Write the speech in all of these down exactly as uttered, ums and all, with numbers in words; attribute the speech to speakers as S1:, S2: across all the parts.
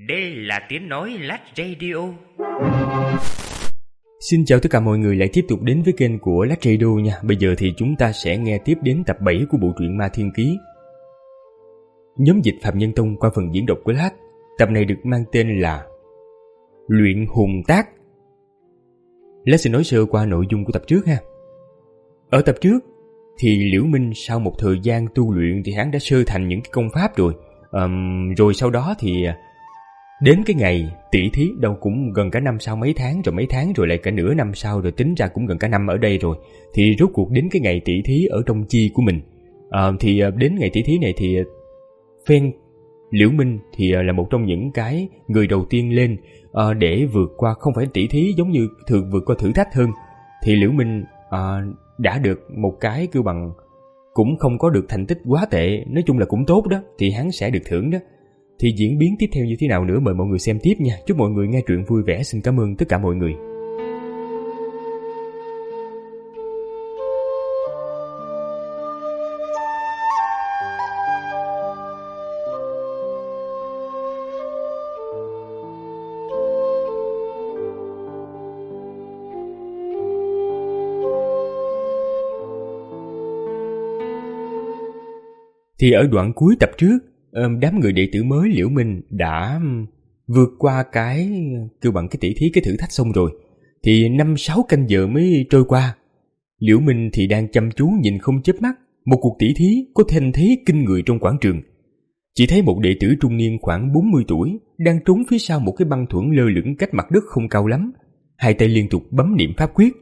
S1: Đây là tiếng nói Lát Radio.
S2: Xin chào tất cả mọi người lại tiếp tục đến với kênh của Lát Radio nha. Bây giờ thì chúng ta sẽ nghe tiếp đến tập bảy của bộ truyện Ma Thiên Ký. Nhóm dịch Phạm Nhân Tông qua phần diễn đọc của Lát. Tập này được mang tên là Luyện Hồn Tác. Lát sẽ nói sơ qua nội dung của tập trước ha. Ở tập trước thì Liễu Minh sau một thời gian tu luyện thì hắn đã sơ thành những cái công pháp rồi. um, Rồi sau đó thì đến cái ngày tỷ thí đâu cũng gần cả năm sau mấy tháng, rồi mấy tháng rồi lại cả nửa năm sau, rồi tính ra cũng gần cả năm ở đây rồi. Thì rốt cuộc đến cái ngày tỷ thí ở trong chi của mình. à, Thì đến ngày tỷ thí này thì phen Liễu Minh thì là một trong những cái người đầu tiên lên à, để vượt qua, không phải tỷ thí giống như thường vượt qua thử thách hơn. Thì Liễu Minh à, đã được một cái kêu bằng cũng không có được thành tích quá tệ, nói chung là cũng tốt đó, thì hắn sẽ được thưởng đó. Thì diễn biến tiếp theo như thế nào nữa mời mọi người xem tiếp nha. Chúc mọi người nghe truyện vui vẻ. Xin cảm ơn tất cả mọi người. Thì ở đoạn cuối tập trước, đám người đệ tử mới Liễu Minh đã vượt qua cái kêu bằng cái tỷ thí, cái thử thách xong rồi. Thì năm sáu canh giờ mới trôi qua. Liễu Minh thì đang chăm chú nhìn không chớp mắt một cuộc tỷ thí có thanh thế kinh người trong quảng trường. Chỉ thấy một đệ tử trung niên khoảng bốn mươi tuổi đang trốn phía sau một cái băng thuẫn lơ lửng cách mặt đất không cao lắm, hai tay liên tục bấm niệm pháp quyết.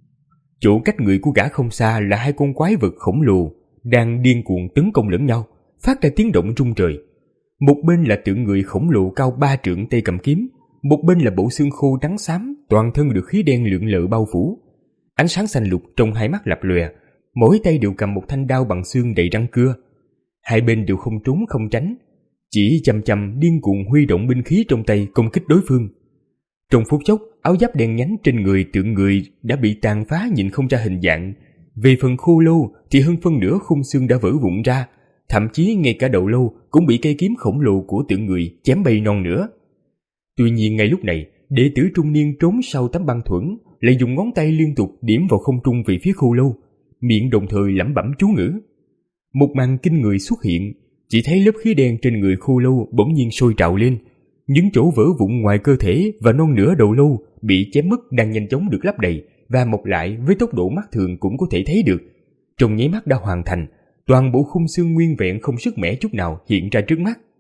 S2: Chỗ cách người của gã không xa là hai con quái vật khổng lồ đang điên cuồng tấn công lẫn nhau, phát ra tiếng động rung trời. Một bên là tượng người khổng lồ cao ba trượng tay cầm kiếm, một bên là bộ xương khô trắng xám, toàn thân được khí đen lượn lờ bao phủ. Ánh sáng xanh lục trong hai mắt lập lòe, mỗi tay đều cầm một thanh đao bằng xương đầy răng cưa. Hai bên đều không trốn không tránh, chỉ chầm chầm điên cuồng huy động binh khí trong tay công kích đối phương. Trong phút chốc, áo giáp đen nhánh trên người tượng người đã bị tàn phá nhìn không ra hình dạng. Về phần khô lâu thì hơn phân nửa khung xương đã vỡ vụn ra, thậm chí ngay cả đầu lâu cũng bị cây kiếm khổng lồ của tượng người chém bay non nữa. Tuy nhiên ngay lúc này, đệ tử trung niên trốn sau tấm băng thuẫn lại dùng ngón tay liên tục điểm vào không trung về phía khô lâu, miệng đồng thời lẩm bẩm chú ngữ. Một màn kinh người xuất hiện, chỉ thấy lớp khí đen trên người khô lâu bỗng nhiên sôi trào lên, những chỗ vỡ vụn ngoài cơ thể và non nửa đầu lâu bị chém mất đang nhanh chóng được lấp đầy và mọc lại với tốc độ mắt thường cũng có thể thấy được. Trong nháy mắt đã hoàn thành, toàn bộ khung xương nguyên vẹn không sức mẻ chút nào hiện ra trước mắt.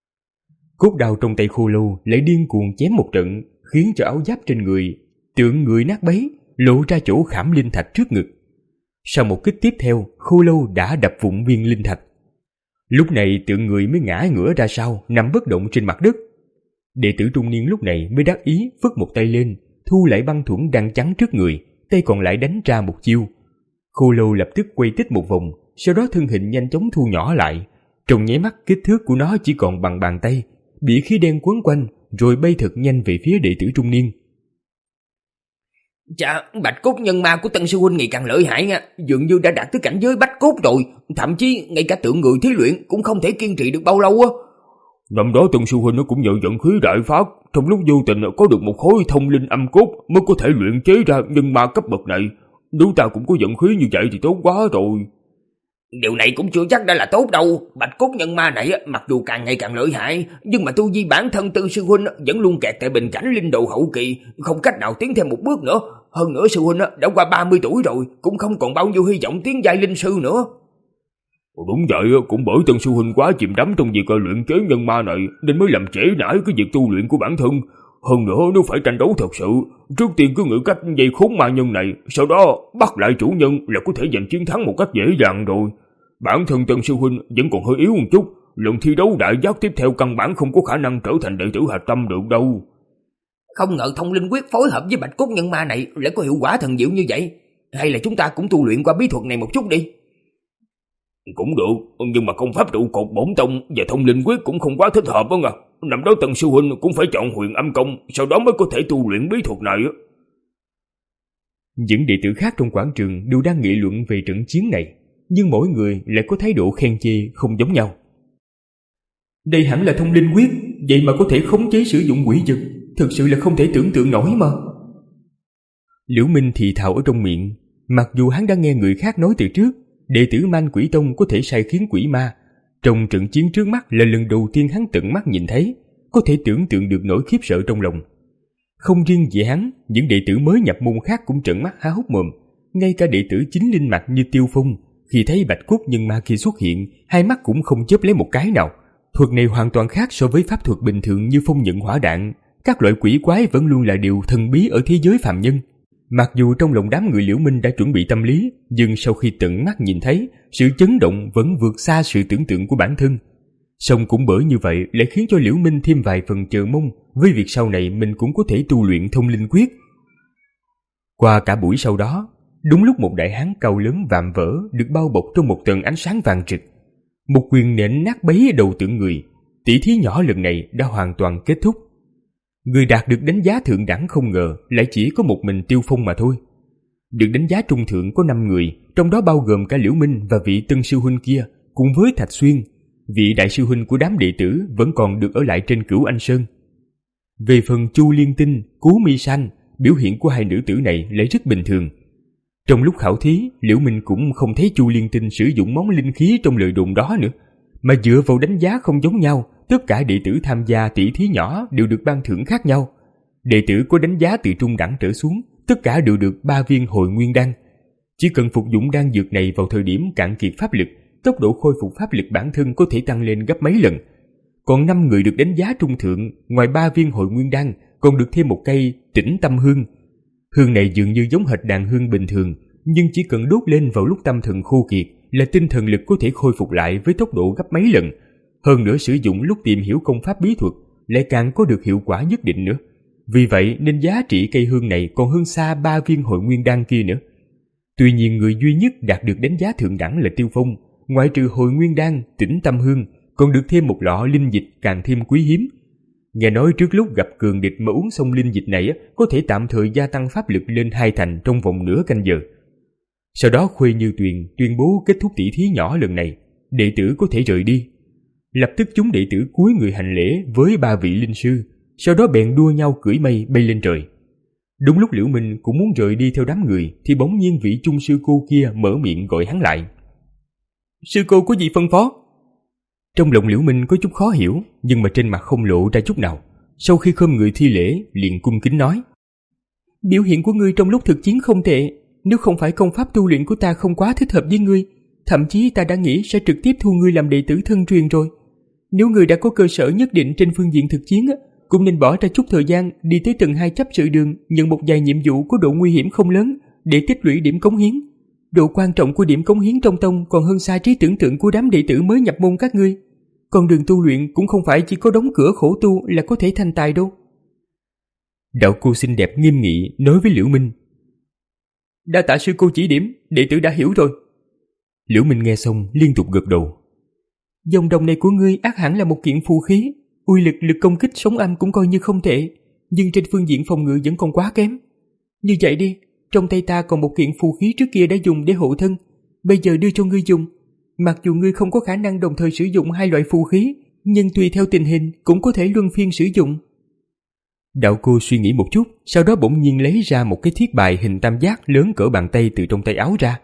S2: Cốt đao trong tay khô lâu lại điên cuồng chém một trận, khiến cho áo giáp trên người tượng người nát bấy, lộ ra chỗ khảm linh thạch trước ngực. Sau một kích tiếp theo, khô lâu đã đập vụn viên linh thạch. Lúc này tượng người mới ngã ngửa ra sau, nằm bất động trên mặt đất. Đệ tử trung niên lúc này mới đắc ý phất một tay lên, thu lại băng thuẫn đang chắn trước người, tay còn lại đánh ra một chiêu. Khô lâu lập tức quay tích một vòng, sau đó thân hình nhanh chóng thu nhỏ lại. Trong nháy mắt kích thước của nó chỉ còn bằng bàn tay, bị khí đen quấn quanh rồi bay thật nhanh về phía đệ tử trung niên.
S3: Chà, bạch cốt nhân ma của Tân sư huynh ngày càng lợi hại nha, dường như đã đạt tới cảnh giới bách cốt rồi, thậm chí ngay cả tượng người thí luyện cũng không thể kiên trì được bao lâu á.
S4: Năm đó Tân sư huynh nó cũng nhờ vận khí đại phát, trong lúc vô tình có được một khối thông linh âm cốt mới có thể luyện chế ra nhân ma cấp bậc này. Nếu ta cũng có vận khí như vậy thì tốt quá rồi.
S3: Điều này cũng chưa chắc đã là tốt đâu. Bạch cốt nhân ma này mặc dù càng ngày càng lợi hại, nhưng mà tu vi bản thân Tân sư huynh vẫn luôn kẹt tại bình cảnh linh độ hậu kỳ, không cách nào tiến thêm một bước nữa. Hơn nữa sư huynh đã qua ba mươi tuổi rồi, cũng không còn bao nhiêu hy vọng tiến giai linh sư nữa.
S4: Đúng vậy, cũng bởi Tân sư huynh quá chìm đắm trong việc luyện chế nhân ma này nên mới làm trễ nải cái việc tu luyện của bản thân. Hơn nữa nếu phải tranh đấu thật sự, trước tiên cứ nghĩ cách dây khốn ma nhân này, sau đó bắt lại chủ nhân là có thể giành chiến thắng một cách dễ dàng rồi. Bản thân Tân sư huynh vẫn còn hơi yếu một chút, lần thi đấu đại giác tiếp theo căn bản không có khả năng trở thành đệ tử hạch tâm được đâu.
S3: Không ngờ thông linh quyết phối hợp với bạch cốt nhân ma này lại có hiệu quả thần diệu như vậy. Hay là chúng ta cũng tu luyện qua bí thuật này một chút đi.
S4: Cũng được, nhưng mà công pháp trụ cột bổn tông và thông linh quyết cũng không quá thích hợp đó nha. Năm đó Tân sư huynh cũng phải chọn huyền âm công, sau đó mới có thể tu luyện bí thuật này.
S2: Những đệ tử khác trong quảng trường đều đang nghị luận về trận chiến này, nhưng mỗi người lại có thái độ khen chê không giống nhau. Đây hẳn là thông linh quyết, vậy mà có thể khống chế sử dụng quỷ dực, thực sự là không thể tưởng tượng nổi mà. Liễu Minh thì thào ở trong miệng, mặc dù hắn đã nghe người khác nói từ trước, đệ tử Man Quỷ Tông có thể sai khiến quỷ ma. Trong trận chiến trước mắt là lần đầu tiên hắn tận mắt nhìn thấy, có thể tưởng tượng được nỗi khiếp sợ trong lòng. Không riêng gì hắn, những đệ tử mới nhập môn khác cũng trợn mắt há hốc mồm. Ngay cả đệ tử chính linh mạch như Tiêu Phong, khi thấy bạch cốt nhân ma kia xuất hiện, hai mắt cũng không chớp lấy một cái nào. Thuật này hoàn toàn khác so với pháp thuật bình thường như phong nhận hỏa đạn. Các loại quỷ quái vẫn luôn là điều thần bí ở thế giới phàm nhân. Mặc dù trong lòng đám người Liễu Minh đã chuẩn bị tâm lý, nhưng sau khi tận mắt nhìn thấy, sự chấn động vẫn vượt xa sự tưởng tượng của bản thân. Song cũng bởi như vậy lại khiến cho Liễu Minh thêm vài phần chờ mong với việc sau này mình cũng có thể tu luyện thông linh quyết. Qua cả buổi sau đó, đúng lúc một đại hán cao lớn vạm vỡ được bao bọc trong một tầng ánh sáng vàng rực, một quyền nện nát bấy đầu tượng người, tỷ thí nhỏ lần này đã hoàn toàn kết thúc. Người đạt được đánh giá thượng đẳng không ngờ lại chỉ có một mình Tiêu Phong mà thôi. Được đánh giá trung thượng có năm người, trong đó bao gồm cả Liễu Minh và vị tân sư huynh kia, cùng với Thạch Xuyên. Vị đại sư huynh của đám đệ tử vẫn còn được ở lại trên Cửu Anh Sơn. Về phần Chu Liên Tinh, Cú Mi San, biểu hiện của hai nữ tử này lại rất bình thường. Trong lúc khảo thí, Liễu Minh cũng không thấy Chu Liên Tinh sử dụng món linh khí trong lời đồn đó nữa, mà dựa vào đánh giá không giống nhau, tất cả đệ tử tham gia tỷ thí nhỏ đều được ban thưởng khác nhau. Đệ tử có đánh giá từ trung đẳng trở xuống, tất cả đều được ba viên hồi nguyên đan. Chỉ cần phục dụng đan dược này vào thời điểm cạn kiệt pháp lực, tốc độ khôi phục pháp lực bản thân có thể tăng lên gấp mấy lần. Còn năm người được đánh giá trung thượng, ngoài ba viên hồi nguyên đan, còn được thêm một cây tĩnh tâm hương. Hương này dường như giống hệt đàn hương bình thường, nhưng chỉ cần đốt lên vào lúc tâm thần khô kiệt là tinh thần lực có thể khôi phục lại với tốc độ gấp mấy lần. Hơn nữa sử dụng lúc tìm hiểu công pháp bí thuật lại càng có được hiệu quả nhất định nữa. Vì vậy nên giá trị cây hương này còn hơn xa ba viên hồi nguyên đan kia nữa. Tuy nhiên người duy nhất đạt được đánh giá thượng đẳng là Tiêu Phong, ngoại trừ hồi nguyên đan, tĩnh tâm hương, còn được thêm một lọ linh dịch càng thêm quý hiếm. Nghe nói trước lúc gặp cường địch mà uống xong linh dịch này có thể tạm thời gia tăng pháp lực lên hai thành trong vòng nửa canh giờ. Sau đó Khuê Như Tuyền tuyên bố kết thúc tỷ thí nhỏ lần này, đệ tử có thể rời đi. Lập tức chúng đệ tử cúi người hành lễ với ba vị linh sư, sau đó bèn đua nhau cưỡi mây bay lên trời. Đúng lúc Liễu Minh cũng muốn rời đi theo đám người thì bỗng nhiên vị trung sư cô kia mở miệng gọi hắn lại. Sư cô có gì phân phó? Trong lòng Liễu Minh có chút khó hiểu, nhưng mà trên mặt không lộ ra chút nào. Sau khi khom người thi lễ, liền cung kính nói: Biểu hiện của ngươi trong lúc thực chiến không tệ, nếu không phải công pháp tu luyện của ta không quá thích hợp với ngươi, thậm chí ta đã nghĩ sẽ trực tiếp thu ngươi làm đệ tử thân truyền rồi. Nếu ngươi đã có cơ sở nhất định trên phương diện thực chiến, cũng nên bỏ ra chút thời gian đi tới tầng hai chấp sự đường, nhận một vài nhiệm vụ có độ nguy hiểm không lớn để tích lũy điểm cống hiến. Độ quan trọng của điểm cống hiến trong tông còn hơn xa trí tưởng tượng của đám đệ tử mới nhập môn các ngươi. Con đường tu luyện cũng không phải chỉ có đóng cửa khổ tu là có thể thành tài đâu. Đạo cô xinh đẹp nghiêm nghị nói với Liễu Minh. Đa tạ sư cô chỉ điểm, đệ tử đã hiểu rồi. Liễu Minh nghe xong liên tục gật đầu. Dòng đồng này của ngươi ác hẳn là một kiện phù khí, uy lực lực công kích sóng âm cũng coi như không tệ, nhưng trên phương diện phòng ngự vẫn còn quá kém. Như vậy đi, trong tay ta còn một kiện phù khí trước kia đã dùng để hộ thân, bây giờ đưa cho ngươi dùng. Mặc dù ngươi không có khả năng đồng thời sử dụng hai loại phù khí, nhưng tùy theo tình hình cũng có thể luân phiên sử dụng. Đạo cô suy nghĩ một chút, sau đó bỗng nhiên lấy ra một cái thiết bài hình tam giác lớn cỡ bàn tay từ trong tay áo ra.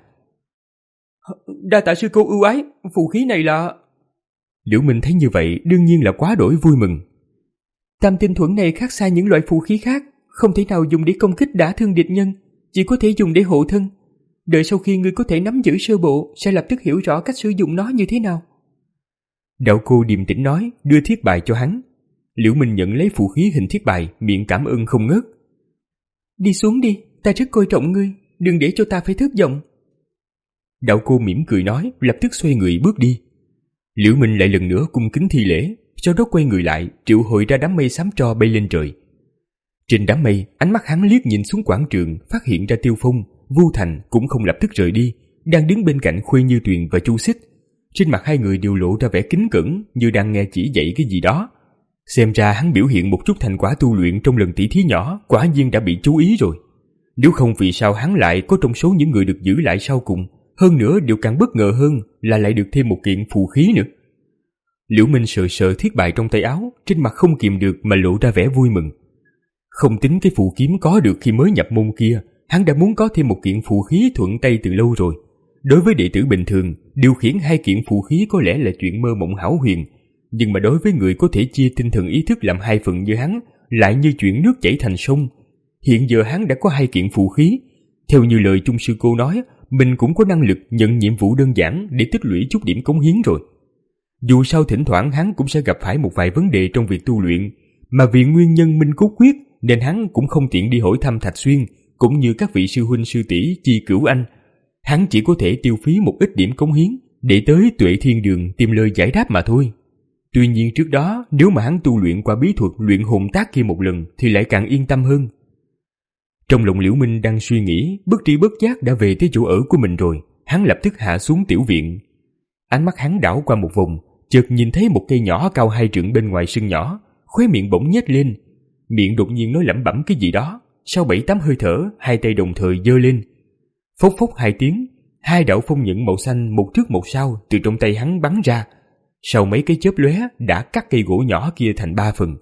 S2: Đa tạ sư cô ưu ái, phù khí này là... Liễu Minh thấy như vậy đương nhiên là quá đổi vui mừng. Tam tinh thuẫn này khác xa những loại phù khí khác, không thể nào dùng để công kích đả thương địch nhân, chỉ có thể dùng để hộ thân. Đợi sau khi ngươi có thể nắm giữ sơ bộ, sẽ lập tức hiểu rõ cách sử dụng nó như thế nào. Đạo cô điềm tĩnh nói, đưa thiết bài cho hắn. Liễu Minh nhận lấy phù khí hình thiết bài, miệng cảm ơn không ngớt. Đi xuống đi, ta rất coi trọng ngươi, đừng để cho ta phải thất vọng. Đạo cô mỉm cười nói, lập tức xoay người bước đi. Liễu Minh lại lần nữa cung kính thi lễ, sau đó quay người lại, triệu hồi ra đám mây xám tro bay lên trời. Trên đám mây, ánh mắt hắn liếc nhìn xuống quảng trường, phát hiện ra Tiêu Phong, Vu Thành cũng không lập tức rời đi, đang đứng bên cạnh Khuê Như Tuyền và Chu Xích. Trên mặt hai người đều lộ ra vẻ kính cẩn, như đang nghe chỉ dạy cái gì đó. Xem ra hắn biểu hiện một chút thành quả tu luyện trong lần tỷ thí nhỏ, quả nhiên đã bị chú ý rồi. Nếu không vì sao hắn lại có trong số những người được giữ lại sau cùng, hơn nữa điều càng bất ngờ hơn là lại được thêm một kiện phù khí nữa. Liễu Minh sờ sờ thiết bài trong tay áo, trên mặt không kìm được mà lộ ra vẻ vui mừng. Không tính cái phù kiếm có được khi mới nhập môn kia, hắn đã muốn có thêm một kiện phù khí thuận tay từ lâu rồi. Đối với đệ tử bình thường, điều khiển hai kiện phù khí có lẽ là chuyện mơ mộng hão huyền, nhưng mà đối với người có thể chia tinh thần ý thức làm hai phần như hắn, lại như chuyện nước chảy thành sông. Hiện giờ hắn đã có hai kiện phù khí. Theo như lời Trung sư cô nói, mình cũng có năng lực nhận nhiệm vụ đơn giản để tích lũy chút điểm cống hiến rồi. Dù sao thỉnh thoảng hắn cũng sẽ gặp phải một vài vấn đề trong việc tu luyện, mà vì nguyên nhân minh cốt quyết nên hắn cũng không tiện đi hỏi thăm Thạch Xuyên cũng như các vị sư huynh sư tỷ Chi Cửu Anh. Hắn chỉ có thể tiêu phí một ít điểm cống hiến để tới Tuệ Thiên Đường tìm lời giải đáp mà thôi. Tuy nhiên trước đó, nếu mà hắn tu luyện qua bí thuật luyện hồn tác kia một lần thì lại càng yên tâm hơn. Trong lòng Liễu Minh đang suy nghĩ, bất tri bất giác đã về tới chỗ ở của mình rồi. Hắn lập tức hạ xuống tiểu viện. Ánh mắt hắn đảo qua một vòng, chợt nhìn thấy một cây nhỏ cao hai trượng bên ngoài sân nhỏ, khóe miệng bỗng nhếch lên, miệng đột nhiên nói lẩm bẩm cái gì đó. Sau bảy tám hơi thở, hai tay đồng thời giơ lên, phốc phốc hai tiếng, hai đạo phong nhận màu xanh một trước một sau từ trong tay hắn bắn ra. Sau mấy cái chớp lóe đã cắt cây gỗ nhỏ kia thành ba phần.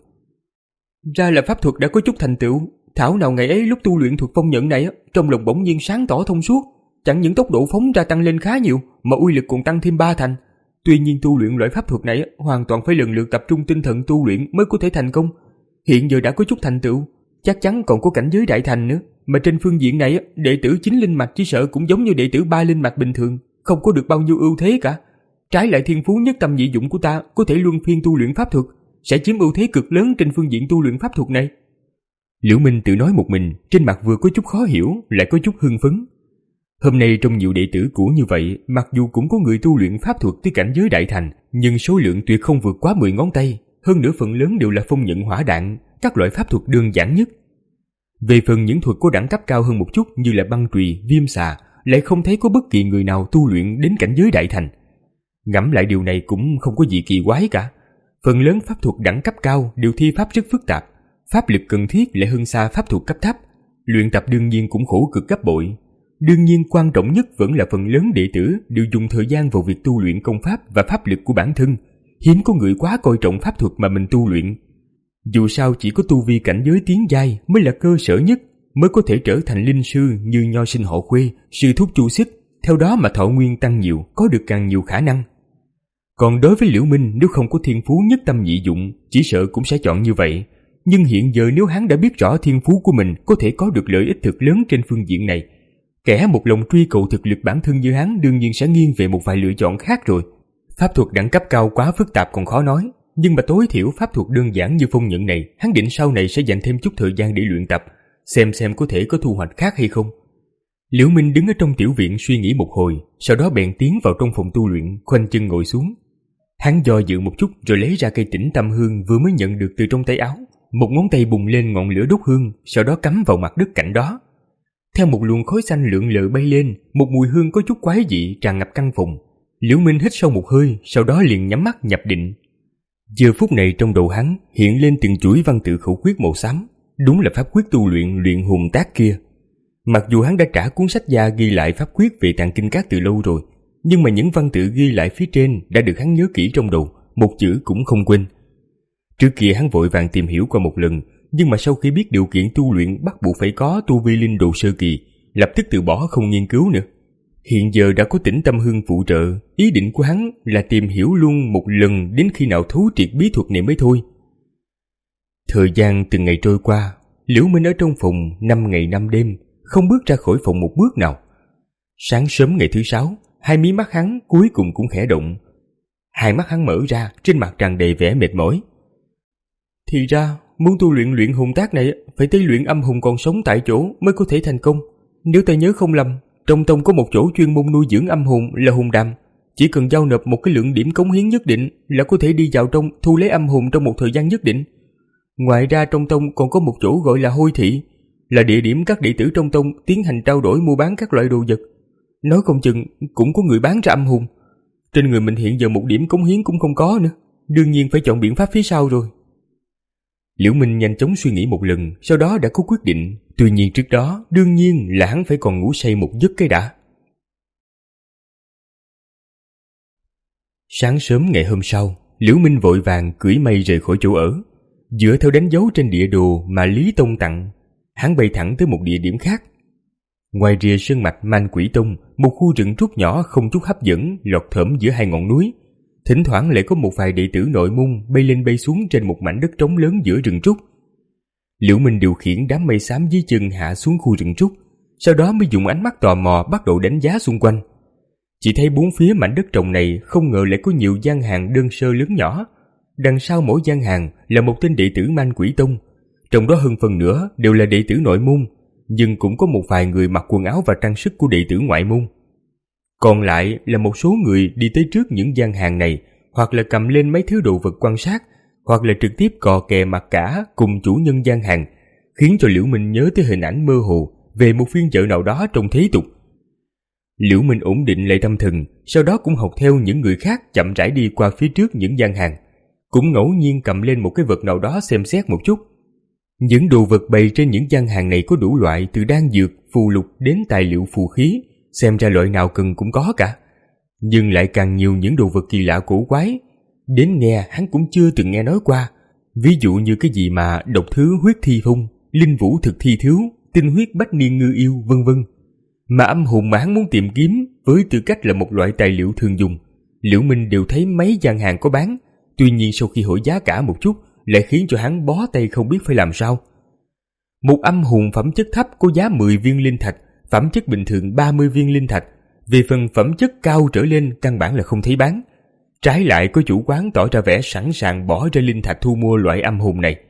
S2: Ra là pháp thuật đã có chút thành tựu. Thảo nào ngày ấy lúc tu luyện thuật phong nhận này, trong lòng bỗng nhiên sáng tỏ thông suốt, chẳng những tốc độ phóng ra tăng lên khá nhiều mà uy lực còn tăng thêm ba thành. Tuy nhiên tu luyện loại pháp thuật này hoàn toàn phải lần lượt tập trung tinh thần tu luyện mới có thể thành công. Hiện giờ đã có chút thành tựu, chắc chắn còn có cảnh giới đại thành nữa. Mà trên phương diện này, đệ tử chín linh mạch chỉ sợ cũng giống như đệ tử ba linh mạch bình thường, không có được bao nhiêu ưu thế cả. Trái lại thiên phú nhất tâm nhị dụng của ta có thể luân phiên tu luyện pháp thuật, sẽ chiếm ưu thế cực lớn trên phương diện tu luyện pháp thuật này. Liễu Minh tự nói một mình, trên mặt vừa có chút khó hiểu, lại có chút hưng phấn. Hôm nay trong nhiều đệ tử cũ như vậy, mặc dù cũng có người tu luyện pháp thuật tới cảnh giới đại thành, nhưng số lượng tuyệt không vượt quá mười ngón tay, hơn nữa phần lớn đều là phong nhận hỏa đạn, các loại pháp thuật đơn giản nhất. Về phần những thuật có đẳng cấp cao hơn một chút như là băng chùy, viêm xà, lại không thấy có bất kỳ người nào tu luyện đến cảnh giới đại thành. Ngẫm lại điều này cũng không có gì kỳ quái cả. Phần lớn pháp thuật đẳng cấp cao đều thi pháp rất phức tạp, pháp lực cần thiết lại hơn xa pháp thuật cấp thấp, luyện tập đương nhiên cũng khổ cực gấp bội. Đương nhiên quan trọng nhất vẫn là phần lớn đệ tử đều dùng thời gian vào việc tu luyện công pháp và pháp lực của bản thân, hiếm có người quá coi trọng pháp thuật mà mình tu luyện. Dù sao chỉ có tu vi cảnh giới tiến giai mới là cơ sở nhất, mới có thể trở thành linh sư như nho sinh họ Khuê, sư thúc Chu Xích, theo đó mà thọ nguyên tăng nhiều, có được càng nhiều khả năng. Còn đối với Liễu Minh, nếu không có thiên phú nhất tâm nhị dụng, chỉ sợ cũng sẽ chọn như vậy. Nhưng hiện giờ nếu hắn đã biết rõ thiên phú của mình có thể có được lợi ích thực lớn trên phương diện này, kẻ một lòng truy cầu thực lực bản thân như hắn đương nhiên sẽ nghiêng về một vài lựa chọn khác rồi. Pháp thuật đẳng cấp cao quá phức tạp còn khó nói, nhưng mà tối thiểu pháp thuật đơn giản như phong nhận này, hắn định sau này sẽ dành thêm chút thời gian để luyện tập, xem xem có thể có thu hoạch khác hay không. Liễu Minh đứng ở trong tiểu viện suy nghĩ một hồi, sau đó bèn tiến vào trong phòng tu luyện, khoanh chân ngồi xuống. Hắn do dự một chút rồi lấy ra cây tĩnh tâm hương vừa mới nhận được từ trong tay áo, một ngón tay bùng lên ngọn lửa đốt hương, sau đó cắm vào mặt đất cạnh đó. Theo một luồng khói xanh lượn lờ bay lên, một mùi hương có chút quái dị tràn ngập căn phòng. Liễu Minh hít sâu một hơi, sau đó liền nhắm mắt nhập định. Giờ phút này trong đầu hắn hiện lên từng chuỗi văn tự khẩu quyết màu xám, đúng là pháp quyết tu luyện luyện hồn tác kia. Mặc dù hắn đã trả cuốn sách da ghi lại pháp quyết về Tạng Kinh Các từ lâu rồi, nhưng mà những văn tự ghi lại phía trên đã được hắn nhớ kỹ trong đầu, một chữ cũng không quên. Trước kia hắn vội vàng tìm hiểu qua một lần, nhưng mà sau khi biết điều kiện tu luyện bắt buộc phải có tu vi linh đồ sơ kỳ, lập tức từ bỏ không nghiên cứu nữa. Hiện giờ đã có tĩnh tâm hương phụ trợ, ý định của hắn là tìm hiểu luôn một lần đến khi nào thấu triệt bí thuật này mới thôi. Thời gian từng ngày trôi qua, Liễu Minh ở trong phòng năm ngày năm đêm, không bước ra khỏi phòng một bước nào. Sáng sớm ngày thứ sáu, hai mí mắt hắn cuối cùng cũng khẽ động. Hai mắt hắn mở ra, trên mặt tràn đầy vẻ mệt mỏi. Thì ra, muốn tu luyện luyện hồn tác này phải tới luyện âm hồn còn sống tại chỗ mới có thể thành công. Nếu ta nhớ không lầm, trong tông có một chỗ chuyên môn nuôi dưỡng âm hồn là hồn đàm. Chỉ cần giao nộp một cái lượng điểm cống hiến nhất định là có thể đi vào trong thu lấy âm hồn trong một thời gian nhất định. Ngoài ra trong tông còn có một chỗ gọi là Hôi Thị, là địa điểm các đệ tử trong tông tiến hành trao đổi mua bán các loại đồ vật. Nói không chừng cũng có người bán ra âm hồn. Trên người mình hiện giờ một điểm cống hiến cũng không có nữa, đương nhiên phải chọn biện pháp phía sau rồi. Liễu Minh nhanh chóng suy nghĩ một lần, sau đó đã có quyết định. Tuy nhiên trước đó, đương nhiên là hắn phải còn ngủ say một giấc cái đã. Sáng sớm ngày hôm sau, Liễu Minh vội vàng cưỡi mây rời khỏi chỗ ở. Dựa theo đánh dấu trên địa đồ mà Lý Tông tặng, hắn bay thẳng tới một địa điểm khác. Ngoài rìa sơn mạch Man Quỷ Tông, một khu rừng trúc nhỏ không chút hấp dẫn lọt thởm giữa hai ngọn núi. Thỉnh thoảng lại có một vài đệ tử nội môn bay lên bay xuống trên một mảnh đất trống lớn giữa rừng trúc. Liễu Minh điều khiển đám mây xám dưới chân hạ xuống khu rừng trúc, sau đó mới dùng ánh mắt tò mò bắt đầu đánh giá xung quanh. Chỉ thấy bốn phía mảnh đất trồng này không ngờ lại có nhiều gian hàng đơn sơ lớn nhỏ. Đằng sau mỗi gian hàng là một tên đệ tử Man Quỷ Tông, trong đó hơn phần nữa đều là đệ tử nội môn, nhưng cũng có một vài người mặc quần áo và trang sức của đệ tử ngoại môn. Còn lại là một số người đi tới trước những gian hàng này, hoặc là cầm lên mấy thứ đồ vật quan sát, hoặc là trực tiếp cò kè mặt cả cùng chủ nhân gian hàng, khiến cho Liễu Minh nhớ tới hình ảnh mơ hồ về một phiên chợ nào đó trong thế tục. Liễu Minh ổn định lại tâm thần, sau đó cũng học theo những người khác chậm rãi đi qua phía trước những gian hàng, cũng ngẫu nhiên cầm lên một cái vật nào đó xem xét một chút. Những đồ vật bày trên những gian hàng này có đủ loại, từ đan dược, phù lục đến tài liệu phù khí, xem ra loại nào cần cũng có cả. Nhưng lại càng nhiều những đồ vật kỳ lạ cổ quái, đến nghe hắn cũng chưa từng nghe nói qua. Ví dụ như cái gì mà độc thứ huyết thi phong, linh vũ thực thi thiếu, tinh huyết bách niên ngư yêu, vân vân. Mà âm hồn mà hắn muốn tìm kiếm với tư cách là một loại tài liệu thường dùng, Liễu Minh đều thấy mấy gian hàng có bán. Tuy nhiên sau khi hỏi giá cả một chút, lại khiến cho hắn bó tay không biết phải làm sao. Một âm hồn phẩm chất thấp có giá mười viên linh thạch, phẩm chất bình thường ba mươi viên linh thạch. Về phần phẩm chất cao trở lên căn bản là không thấy bán. Trái lại có chủ quán tỏ ra vẻ sẵn sàng bỏ ra linh thạch thu mua loại âm hồn này.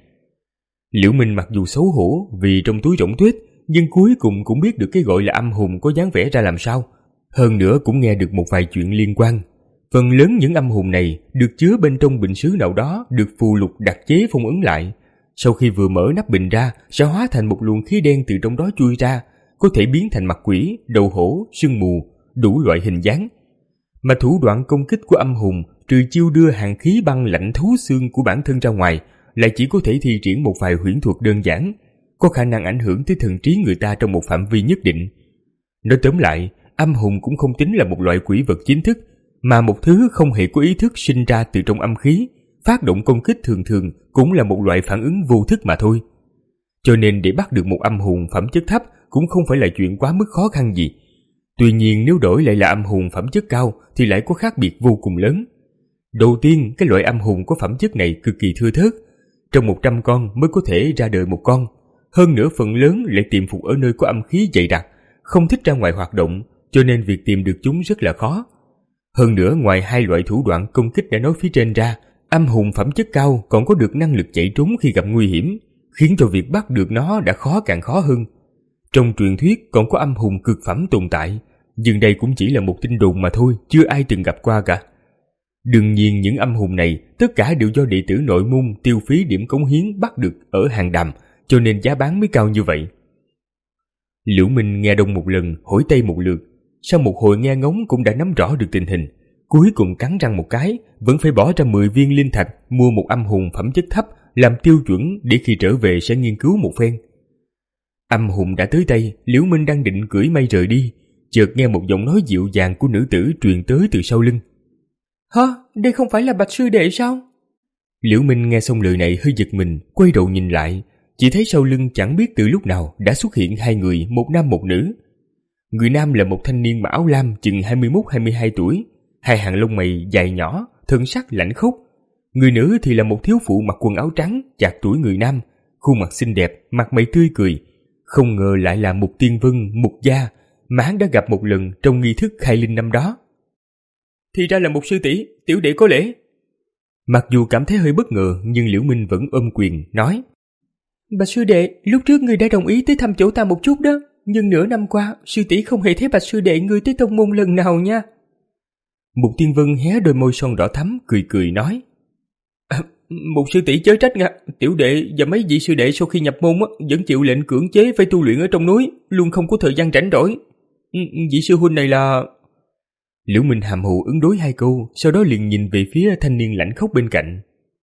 S2: Liễu Minh mặc dù xấu hổ vì trong túi rỗng tuyết, nhưng cuối cùng cũng biết được cái gọi là âm hồn có dáng vẻ ra làm sao. Hơn nữa cũng nghe được một vài chuyện liên quan. Phần lớn những âm hồn này được chứa bên trong bình sứ nào đó được phù lục đặc chế phong ấn lại. Sau khi vừa mở nắp bình ra, sẽ hóa thành một luồng khí đen từ trong đó chui ra, có thể biến thành mặt quỷ, đầu hổ, sương mù, đủ loại hình dáng. Mà thủ đoạn công kích của âm hồn, trừ chiêu đưa hàng khí băng lạnh thấu xương của bản thân ra ngoài, lại chỉ có thể thi triển một vài huyễn thuật đơn giản, có khả năng ảnh hưởng tới thần trí người ta trong một phạm vi nhất định. Nói tóm lại, âm hồn cũng không tính là một loại quỷ vật chính thức, mà một thứ không hề có ý thức sinh ra từ trong âm khí, phát động công kích thường thường cũng là một loại phản ứng vô thức mà thôi. Cho nên để bắt được một âm hồn phẩm chất thấp cũng không phải là chuyện quá mức khó khăn gì. Tuy nhiên nếu đổi lại là âm hồn phẩm chất cao thì lại có khác biệt vô cùng lớn. Đầu tiên, cái loại âm hồn có phẩm chất này cực kỳ thưa thớt, trong một trăm con mới có thể ra đời một con. Hơn nữa phần lớn lại tiềm phục ở nơi có âm khí dày đặc, không thích ra ngoài hoạt động, cho nên việc tìm được chúng rất là khó. Hơn nữa ngoài hai loại thủ đoạn công kích đã nói phía trên ra, âm hồn phẩm chất cao còn có được năng lực chạy trốn khi gặp nguy hiểm, khiến cho việc bắt được nó đã khó càng khó hơn. Trong truyền thuyết còn có âm hồn cực phẩm tồn tại, nhưng đây cũng chỉ là một tin đồn mà thôi, chưa ai từng gặp qua cả. Đương nhiên những âm hồn này tất cả đều do đệ tử nội môn tiêu phí điểm cống hiến bắt được ở hàng đàm, cho nên giá bán mới cao như vậy. Liễu Minh nghe đông một lần, hỏi tây một lượt, sau một hồi nghe ngóng cũng đã nắm rõ được tình hình, cuối cùng cắn răng một cái, vẫn phải bỏ ra mười viên linh thạch mua một âm hồn phẩm chất thấp làm tiêu chuẩn để khi trở về sẽ nghiên cứu một phen. Âm hồn đã tới tay, Liễu Minh đang định cưỡi mây rời đi, chợt nghe một giọng nói dịu dàng của nữ tử truyền tới từ sau lưng. Hả? Đây không phải là Bạch sư đệ sao? Liễu Minh nghe xong lời này hơi giật mình, quay đầu nhìn lại, chỉ thấy sau lưng chẳng biết từ lúc nào đã xuất hiện hai người, một nam một nữ. Người nam là một thanh niên mặc áo lam chừng hai mươi mốt hai mươi hai tuổi, hai hàng lông mày dài nhỏ, thân sắc lạnh khốc. Người nữ thì là một thiếu phụ mặc quần áo trắng, chạc tuổi người nam, khuôn mặt xinh đẹp, mặt mày tươi cười. Không ngờ lại là Mục Tiên Vân, Mục Gia, mà hắn đã gặp một lần trong nghi thức khai linh năm đó. Thì ra là một sư tỷ, tiểu đệ có lễ. Mặc dù cảm thấy hơi bất ngờ, nhưng Liễu Minh vẫn ôm quyền, nói: Bạch sư đệ, lúc trước ngươi đã đồng ý tới thăm chỗ ta một chút đó, nhưng nửa năm qua, sư tỷ không hề thấy Bạch sư đệ ngươi tới tông môn lần nào nha. Mục Tiên Vân hé đôi môi son đỏ thắm, cười cười nói: à, Mục sư tỷ chớ trách nha, tiểu đệ và mấy vị sư đệ sau khi nhập môn á, vẫn chịu lệnh cưỡng chế phải tu luyện ở trong núi, luôn không có thời gian rảnh rỗi. Vị sư huynh này là... Liễu Minh hàm hồ ứng đối hai câu, sau đó liền nhìn về phía thanh niên lạnh khốc bên cạnh.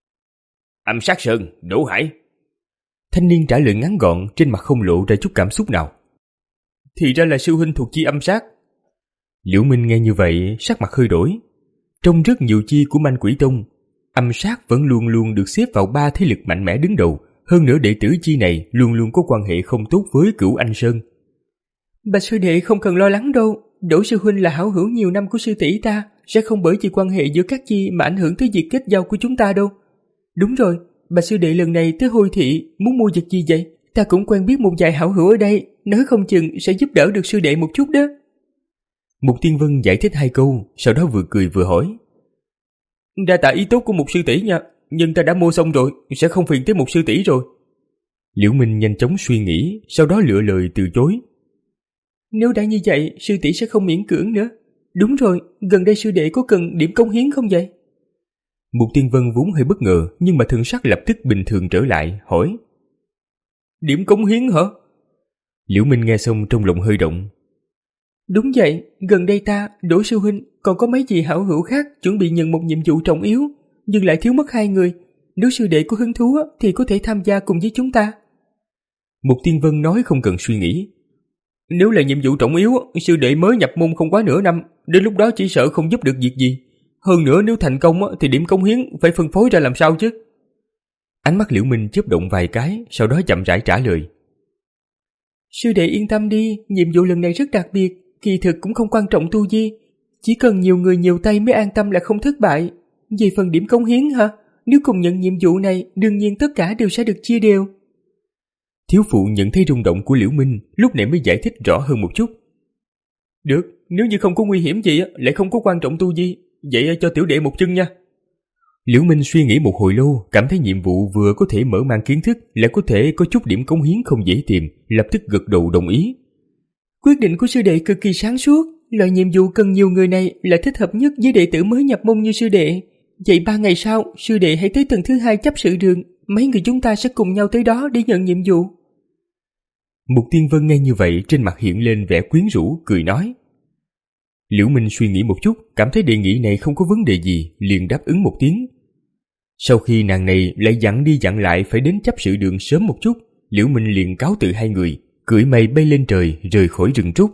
S2: Âm sát sơn, Đỗ Hải. Thanh niên trả lời ngắn gọn, trên mặt không lộ ra chút cảm xúc nào. Thì ra là sư huynh thuộc chi âm sát. Liễu Minh nghe như vậy, sắc mặt hơi đổi. Trong rất nhiều chi của Man Quỷ Tông, Âm sát vẫn luôn luôn được xếp vào ba thế lực mạnh mẽ đứng đầu. Hơn nữa đệ tử chi này luôn luôn có quan hệ không tốt với Cửu Anh Sơn. Bạch sư đệ không cần lo lắng đâu. Đỗ sư huynh là hảo hữu nhiều năm của sư tỷ ta, sẽ không bởi vì quan hệ giữa các chi mà ảnh hưởng tới việc kết giao của chúng ta đâu. Đúng rồi, Bạch sư đệ lần này tới Hồi Thị muốn mua vật gì vậy? Ta cũng quen biết một vài hảo hữu ở đây, nói không chừng sẽ giúp đỡ được sư đệ một chút đó. Mục Tiên Vân giải thích hai câu, sau đó vừa cười vừa hỏi. Đa tạ ý tốt của Mục sư tỷ nha, nhưng ta đã mua xong rồi, sẽ không phiền tới Mục sư tỷ rồi. Liễu Minh nhanh chóng suy nghĩ, sau đó lựa lời từ chối. Nếu đã như vậy, sư tỷ sẽ không miễn cưỡng nữa. Đúng rồi, gần đây sư đệ có cần điểm công hiến không vậy? Mục Tiên Vân vốn hơi bất ngờ, nhưng mà thần sắc lập tức bình thường trở lại, hỏi. Điểm cống hiến hả? Liễu Minh nghe xong trong lòng hơi động. Đúng vậy, gần đây ta, Đỗ sư huynh, còn có mấy vị hảo hữu khác chuẩn bị nhận một nhiệm vụ trọng yếu, nhưng lại thiếu mất hai người. Nếu sư đệ có hứng thú thì có thể tham gia cùng với chúng ta. Mục Tiên Vân nói không cần suy nghĩ. Nếu là nhiệm vụ trọng yếu, sư đệ mới nhập môn không quá nửa năm, đến lúc đó chỉ sợ không giúp được việc gì. Hơn nữa nếu thành công thì điểm cống hiến phải phân phối ra làm sao chứ? Ánh mắt Liễu Minh chớp động vài cái, sau đó chậm rãi trả lời. Sư đệ yên tâm đi, nhiệm vụ lần này rất đặc biệt, kỳ thực cũng không quan trọng tu vi, chỉ cần nhiều người nhiều tay mới an tâm là không thất bại. Về phần điểm cống hiến hả? Nếu cùng nhận nhiệm vụ này, đương nhiên tất cả đều sẽ được chia đều. Thiếu phụ nhận thấy rung động của Liễu Minh, lúc này mới giải thích rõ hơn một chút. Được, nếu như không có nguy hiểm gì, lại không có quan trọng tu vi, vậy cho tiểu đệ một chân nha. Liễu Minh suy nghĩ một hồi lâu, cảm thấy nhiệm vụ vừa có thể mở mang kiến thức, lại có thể có chút điểm cống hiến không dễ tìm, lập tức gật đầu đồng ý. Quyết định của sư đệ cực kỳ sáng suốt, loại nhiệm vụ cần nhiều người này là thích hợp nhất với đệ tử mới nhập môn như sư đệ. Vậy ba ngày sau, sư đệ hãy tới tầng thứ hai chấp sự đường, mấy người chúng ta sẽ cùng nhau tới đó để nhận nhiệm vụ. Mục Tiên Vân nghe như vậy, trên mặt hiện lên vẻ quyến rũ, cười nói. Liễu Minh suy nghĩ một chút, cảm thấy đề nghị này không có vấn đề gì, liền đáp ứng một tiếng. Sau khi nàng này lại dặn đi dặn lại phải đến chấp sự đường sớm một chút, Liễu Minh liền cáo từ hai người, cưỡi mây bay lên trời, rời khỏi rừng trúc.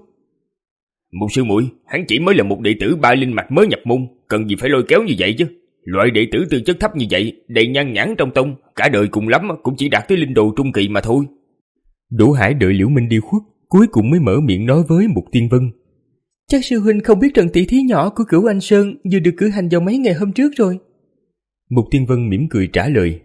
S3: Một sư muội, hắn chỉ mới là một đệ tử ba linh mạch mới nhập môn, cần gì phải lôi kéo như vậy chứ? Loại đệ tử tư chất thấp như vậy, đầy nhan nhãn trong tông, cả đời cùng lắm cũng chỉ đạt tới linh đồ trung kỳ mà thôi.
S2: Đỗ Hải đợi Liễu Minh đi khuất, cuối cùng mới mở miệng nói với Mục Tiên Vân. Chắc sư huynh không biết trận tỷ thí nhỏ của Cửu Anh Sơn vừa được cử hành vào mấy ngày hôm trước rồi. Mục Tiên Vân mỉm cười trả lời.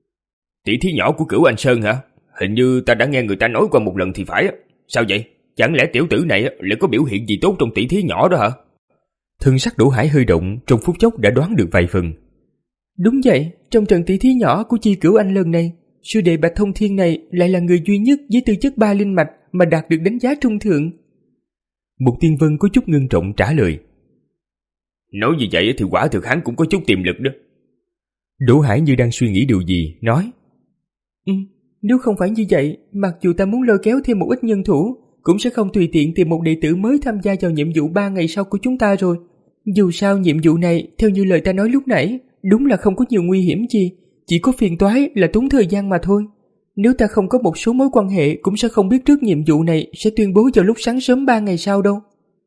S3: Tỷ thí nhỏ của Cửu Anh Sơn hả? Hình như ta đã nghe người ta nói qua một lần thì phải. Sao vậy? Chẳng lẽ tiểu tử này lại có biểu hiện gì tốt trong tỷ thí nhỏ đó hả?
S2: Thân sắc Đỗ Hải hơi động, trong phút chốc đã đoán được vài phần. Đúng vậy, trong trận tỷ thí nhỏ của chi Cửu Anh lần này, sư đệ Bạch Thông Thiên này lại là người duy nhất với tư chất ba linh mạch mà đạt được đánh giá trung thượng. Mục Tiên Vân có chút ngưng trọng trả lời.
S3: Nói như vậy thì quả thực hắn cũng có chút tiềm lực đó.
S2: Đỗ Hải như đang suy nghĩ điều gì, nói. Ừ, nếu không phải như vậy, mặc dù ta muốn lôi kéo thêm một ít nhân thủ, cũng sẽ không tùy tiện tìm một đệ tử mới tham gia vào nhiệm vụ ba ngày sau của chúng ta rồi. Dù sao nhiệm vụ này, theo như lời ta nói lúc nãy, đúng là không có nhiều nguy hiểm gì, chỉ có phiền toái là tốn thời gian mà thôi. Nếu ta không có một số mối quan hệ, cũng sẽ không biết trước nhiệm vụ này sẽ tuyên bố vào lúc sáng sớm ba ngày sau đâu.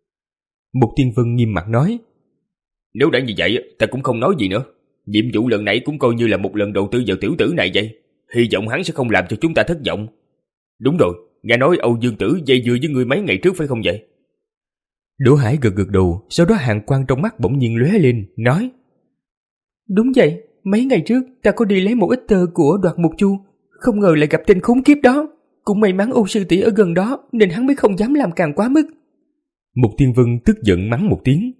S2: Mục Tiên Vân nghiêm mặt nói.
S3: Nếu đã như vậy, ta cũng không nói gì nữa. Nhiệm vụ lần này cũng coi như là một lần đầu tư vào tiểu tử này vậy. Hy vọng hắn sẽ không làm cho chúng ta thất vọng. Đúng rồi, nghe nói Âu Dương Tử dây dưa với ngươi mấy ngày trước phải không vậy?
S2: Đỗ Hải gật gật đầu, sau đó hàn quang trong mắt bỗng nhiên lóe lên, nói. Đúng vậy, mấy ngày trước ta có đi lấy một ít tơ của Đoạt Mục Chu, không ngờ lại gặp tên khốn kiếp đó. Cũng may mắn Âu sư tỷ ở gần đó nên hắn mới không dám làm càng quá mức. Mục Tiên Vân tức giận mắng một tiếng.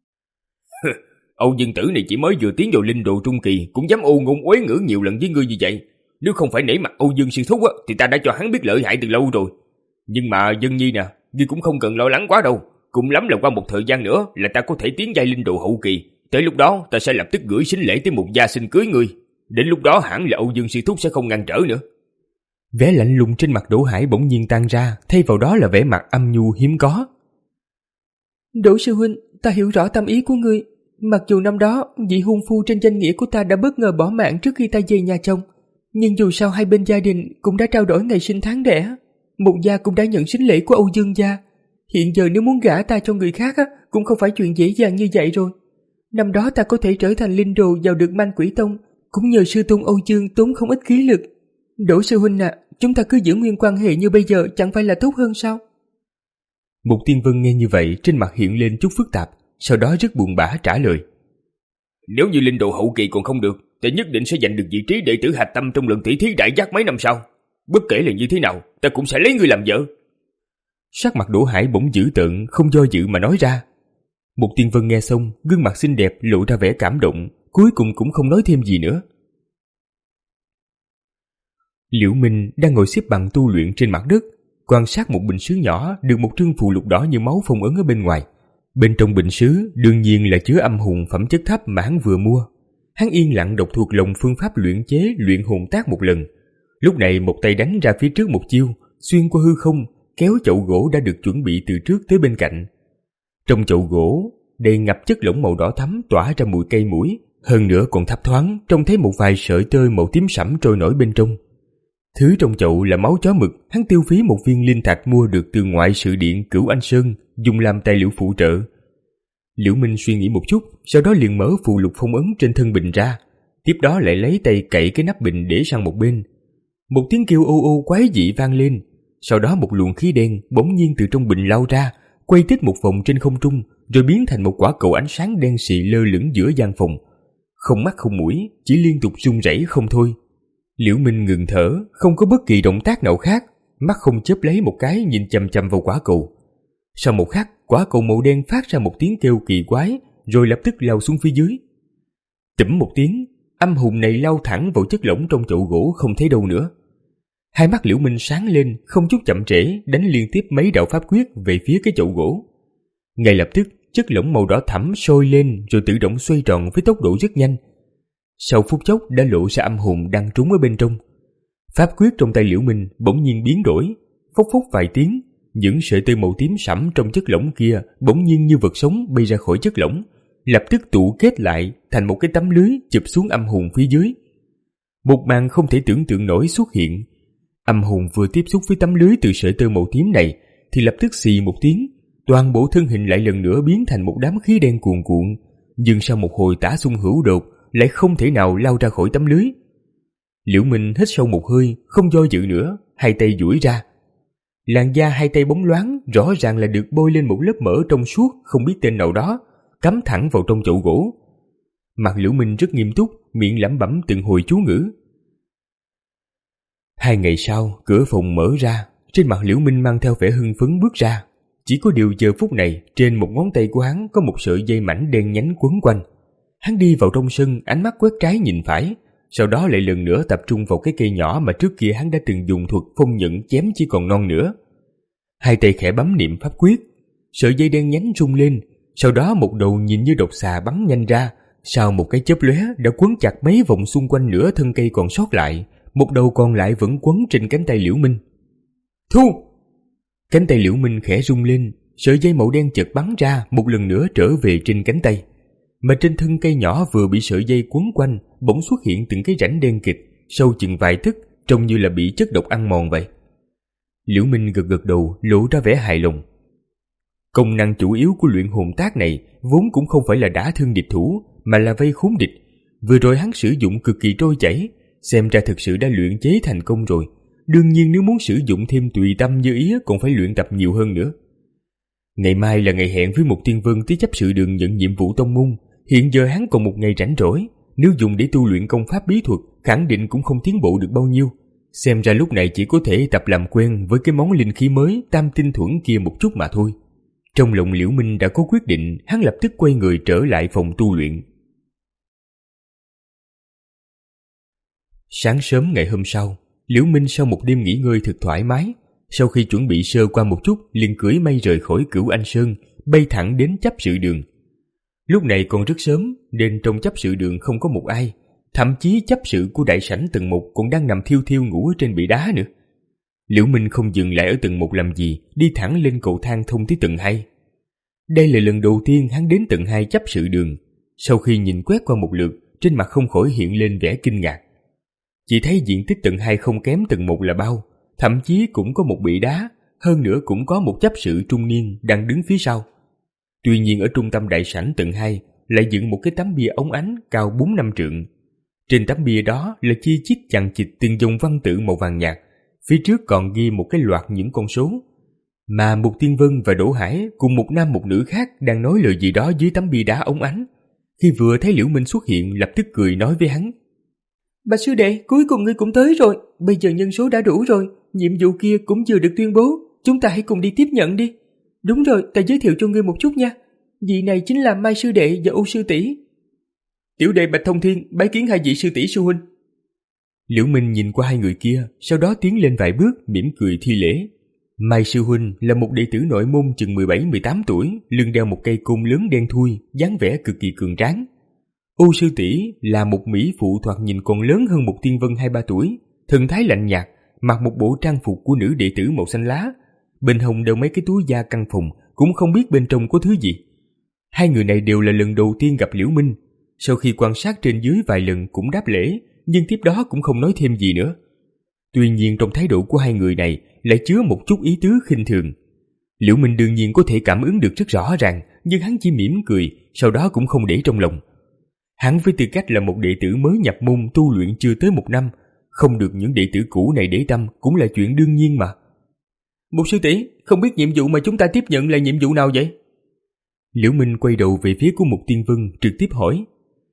S3: Âu Dương Tử này chỉ mới vừa tiến vào linh đồ trung kỳ cũng dám ô ngôn uế ngữ nhiều lần với ngươi như vậy. Nếu không phải nể mặt Âu Dương sư thúc á, thì ta đã cho hắn biết lợi hại từ lâu rồi. Nhưng mà Dân Nhi nè, ngươi cũng không cần lo lắng quá đâu. Cùng lắm là qua một thời gian nữa là ta có thể tiến giai linh đồ hậu kỳ. Tới lúc đó ta sẽ lập tức gửi sính lễ tới một gia sinh cưới ngươi. Đến lúc đó hẳn là Âu Dương sư thúc sẽ không ngăn trở nữa.
S2: Vẻ lạnh lùng trên mặt Đỗ Hải bỗng nhiên tan ra, thay vào đó là vẻ mặt âm nhu hiếm có. Đỗ sư huynh, ta hiểu rõ tâm ý của ngươi. Mặc dù năm đó vị hôn phu trên danh nghĩa của ta đã bất ngờ bỏ mạng trước khi ta về nhà chồng, nhưng dù sao hai bên gia đình cũng đã trao đổi ngày sinh tháng đẻ. Một gia cũng đã nhận sính lễ của Âu Dương gia. Hiện giờ nếu muốn gả ta cho người khác á, cũng không phải chuyện dễ dàng như vậy rồi. Năm đó ta có thể trở thành linh đồ vào được Man Quỷ Tông, cũng nhờ sư tôn Âu Dương tốn không ít khí lực. Đỗ sư huynh à, chúng ta cứ giữ nguyên quan hệ như bây giờ chẳng phải là tốt hơn sao? Mục Tiên Vân nghe như vậy, trên mặt hiện lên chút phức tạp, sau đó rất buồn bã trả lời.
S4: Nếu như linh đồ hậu kỳ còn không được, ta nhất định sẽ giành được vị trí đệ tử hạch tâm trong lần tỷ thí đại giác mấy năm sau. Bất kể là như thế nào, ta cũng sẽ lấy ngươi làm vợ.
S2: Sắc mặt Đỗ Hải bỗng dữ tợn, không do dự mà nói ra. Mục Tiên Vân nghe xong, gương mặt xinh đẹp lộ ra vẻ cảm động, cuối cùng cũng không nói thêm gì nữa. Liễu Minh đang ngồi xếp bằng tu luyện trên mặt đất, quan sát một bình sứ nhỏ được một trương phù lục đỏ như máu phong ấn ở bên ngoài. Bên trong bình sứ đương nhiên là chứa âm hồn phẩm chất thấp mà hắn vừa mua. Hắn yên lặng đọc thuộc lòng phương pháp luyện chế luyện hồn tác một lần. Lúc này một tay đánh ra phía trước một chiêu, xuyên qua hư không, kéo chậu gỗ đã được chuẩn bị từ trước tới bên cạnh. Trong chậu gỗ đầy ngập chất lỏng màu đỏ thắm tỏa ra mùi cây mũi, hơn nữa còn thấp thoáng trông thấy một vài sợi tơ màu tím sẫm trôi nổi bên trong. Thứ trong chậu là máu chó mực, hắn tiêu phí một viên linh thạch mua được từ ngoại sự điện Cửu Anh Sơn, dùng làm tài liệu phụ trợ. Liễu Minh suy nghĩ một chút, sau đó liền mở phù lục phong ấn trên thân bình ra, tiếp đó lại lấy tay cậy cái nắp bình để sang một bên. Một tiếng kêu ô ô quái dị vang lên, sau đó một luồng khí đen bỗng nhiên từ trong bình lao ra, quay tít một vòng trên không trung, rồi biến thành một quả cầu ánh sáng đen xì lơ lửng giữa gian phòng. Không mắt không mũi, chỉ liên tục run rẩy không thôi. Liễu Minh ngừng thở, không có bất kỳ động tác nào khác, mắt không chớp lấy một cái nhìn chằm chằm vào quả cầu. Sau một khắc, quả cầu màu đen phát ra một tiếng kêu kỳ quái, rồi lập tức lao xuống phía dưới. Tủm một tiếng, âm hồn này lao thẳng vào chất lỏng trong chậu gỗ không thấy đâu nữa. Hai mắt Liễu Minh sáng lên, không chút chậm trễ, đánh liên tiếp mấy đạo pháp quyết về phía cái chậu gỗ. Ngay lập tức, chất lỏng màu đỏ thẫm sôi lên rồi tự động xoay tròn với tốc độ rất nhanh. Sau phút chốc đã lộ ra âm hồn đang trúng ở bên trong. Pháp quyết trong tay Liễu Minh bỗng nhiên biến đổi, phốc phốc vài tiếng, những sợi tơ màu tím sẫm trong chất lỏng kia bỗng nhiên như vật sống bay ra khỏi chất lỏng, lập tức tụ kết lại thành một cái tấm lưới chụp xuống âm hồn phía dưới. Một màn không thể tưởng tượng nổi xuất hiện. Âm hồn vừa tiếp xúc với tấm lưới từ sợi tơ màu tím này thì lập tức xì một tiếng, toàn bộ thân hình lại lần nữa biến thành một đám khí đen cuồn cuộn, nhưng sau một hồi tả xung hữu đột lại không thể nào lao ra khỏi tấm lưới. Liễu Minh hít sâu một hơi, không do dự nữa, hai tay duỗi ra. Làn da hai tay bóng loáng, rõ ràng là được bôi lên một lớp mỡ trong suốt không biết tên nào đó, cắm thẳng vào trong chậu gỗ. Mặt Liễu Minh rất nghiêm túc, miệng lẩm bẩm từng hồi chú ngữ. Hai ngày sau, cửa phòng mở ra, trên mặt Liễu Minh mang theo vẻ hưng phấn bước ra. Chỉ có điều giờ phút này, trên một ngón tay của hắn có một sợi dây mảnh đen nhánh quấn quanh. Hắn đi vào trong sân, ánh mắt quét trái nhìn phải, sau đó lại lần nữa tập trung vào cái cây nhỏ mà trước kia hắn đã từng dùng thuật phong nhận chém chỉ còn non nữa. Hai tay khẽ bấm niệm pháp quyết, sợi dây đen nhánh rung lên, sau đó một đầu nhìn như độc xà bắn nhanh ra, sau một cái chớp lóe đã quấn chặt mấy vòng xung quanh nửa thân cây còn sót lại, một đầu còn lại vẫn quấn trên cánh tay Liễu Minh. Thu! Cánh tay Liễu Minh khẽ rung lên, sợi dây màu đen chợt bắn ra một lần nữa trở về trên cánh tay. Mà trên thân cây nhỏ vừa bị sợi dây quấn quanh bỗng xuất hiện từng cái rãnh đen kịt, sâu chừng vài tấc, trông như là bị chất độc ăn mòn vậy. Liễu Minh gật gật đầu, lộ ra vẻ hài lòng. Công năng chủ yếu của luyện hồn tác này vốn cũng không phải là đả thương địch thủ, mà là vây khốn địch. Vừa rồi hắn sử dụng cực kỳ trôi chảy, xem ra thực sự đã luyện chế thành công rồi. Đương nhiên nếu muốn sử dụng thêm tùy tâm như ý còn phải luyện tập nhiều hơn nữa. Ngày mai là ngày hẹn với Mục Tiên Vân tới chấp sự đường nhận nhiệm vụ tông môn. Hiện giờ hắn còn một ngày rảnh rỗi, nếu dùng để tu luyện công pháp bí thuật khẳng định cũng không tiến bộ được bao nhiêu. Xem ra lúc này chỉ có thể tập làm quen với cái món linh khí mới tam tinh thuẫn kia một chút mà thôi. Trong lòng Liễu Minh đã có quyết định, hắn lập tức quay người trở lại phòng tu luyện. Sáng sớm ngày hôm sau, Liễu Minh sau một đêm nghỉ ngơi thật thoải mái, sau khi chuẩn bị sơ qua một chút liền cưỡi mây rời khỏi Cửu Anh Sơn, bay thẳng đến chấp sự đường. Lúc này còn rất sớm nên trong chấp sự đường không có một ai, thậm chí chấp sự của đại sảnh tầng một còn đang nằm thiêu thiêu ngủ ở trên bệ đá nữa. Liễu Minh không dừng lại ở tầng một làm gì, đi thẳng lên cầu thang thông tới tầng hai. Đây là lần đầu tiên hắn đến tầng hai chấp sự đường. Sau khi nhìn quét qua một lượt, trên mặt không khỏi hiện lên vẻ kinh ngạc. Chỉ thấy diện tích tầng hai không kém tầng một là bao, thậm chí cũng có một bệ đá, hơn nữa cũng có một chấp sự trung niên đang đứng phía sau. Tuy nhiên ở trung tâm đại sảnh tầng hai lại dựng một cái tấm bia óng ánh cao bốn năm trượng. Trên tấm bia đó là chi chít chằng chịt từng dòng văn tự màu vàng nhạt, phía trước còn ghi một cái loạt những con số. Mà Mục Tiên Vân và Đỗ Hải cùng một nam một nữ khác đang nói lời gì đó dưới tấm bia đá óng ánh. Khi vừa thấy Liễu Minh xuất hiện, lập tức cười nói với hắn: Bạch sư đệ, cuối cùng ngươi cũng tới rồi. Bây giờ nhân số đã đủ rồi, nhiệm vụ kia cũng vừa được tuyên bố, chúng ta hãy cùng đi tiếp nhận đi. Đúng rồi, ta giới thiệu cho ngươi một chút nha. Vị này chính là Mai sư đệ và U sư tỷ. Tiểu đệ Bạch Thông Thiên bái kiến hai vị sư tỷ sư huynh. Liễu Minh nhìn qua hai người kia, sau đó tiến lên vài bước, mỉm cười thi lễ. Mai sư huynh là một đệ tử nội môn chừng mười bảy mười tám tuổi, lưng đeo một cây côn lớn đen thui, dáng vẻ cực kỳ cường tráng. U sư tỷ là một mỹ phụ thoạt nhìn còn lớn hơn Mục Tiên Vân hai ba tuổi, thần thái lạnh nhạt, mặc một bộ trang phục của nữ đệ tử màu xanh lá, bên hông đeo mấy cái túi da căng phồng, cũng không biết bên trong có thứ gì. Hai người này đều là lần đầu tiên gặp Liễu Minh. Sau khi quan sát trên dưới vài lần cũng đáp lễ, nhưng tiếp đó cũng không nói thêm gì nữa. Tuy nhiên trong thái độ của hai người này lại chứa một chút ý tứ khinh thường. Liễu Minh đương nhiên có thể cảm ứng được rất rõ ràng, nhưng hắn chỉ mỉm cười, sau đó cũng không để trong lòng. Hắn với tư cách là một đệ tử mới nhập môn tu luyện chưa tới một năm, không được những đệ tử cũ này để tâm cũng là chuyện đương nhiên mà. Một sư tỷ, không biết nhiệm vụ mà chúng ta tiếp nhận là nhiệm vụ nào vậy? Liễu Minh quay đầu về phía của Mục Tiên Vân, trực tiếp hỏi.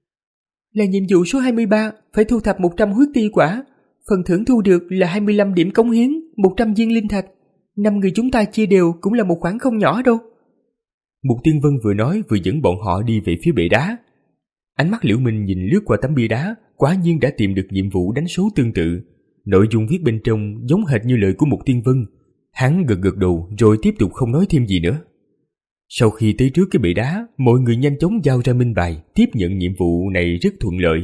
S2: Là nhiệm vụ số hai mươi ba, phải thu thập một trăm huyết ti quả. Phần thưởng thu được là hai mươi lăm điểm cống hiến, một trăm viên linh thạch. Năm người chúng ta chia đều cũng là một khoản không nhỏ đâu. Mục Tiên Vân vừa nói vừa dẫn bọn họ đi về phía bệ đá. Ánh mắt Liễu Minh nhìn lướt qua tấm bia đá, quả nhiên đã tìm được nhiệm vụ đánh số tương tự. Nội dung viết bên trong giống hệt như lời của Mục Tiên Vân. Hắn gật gật đầu rồi tiếp tục không nói thêm gì nữa. Sau khi tới trước cái bệ đá, mọi người nhanh chóng giao ra minh bài, tiếp nhận nhiệm vụ này rất thuận lợi.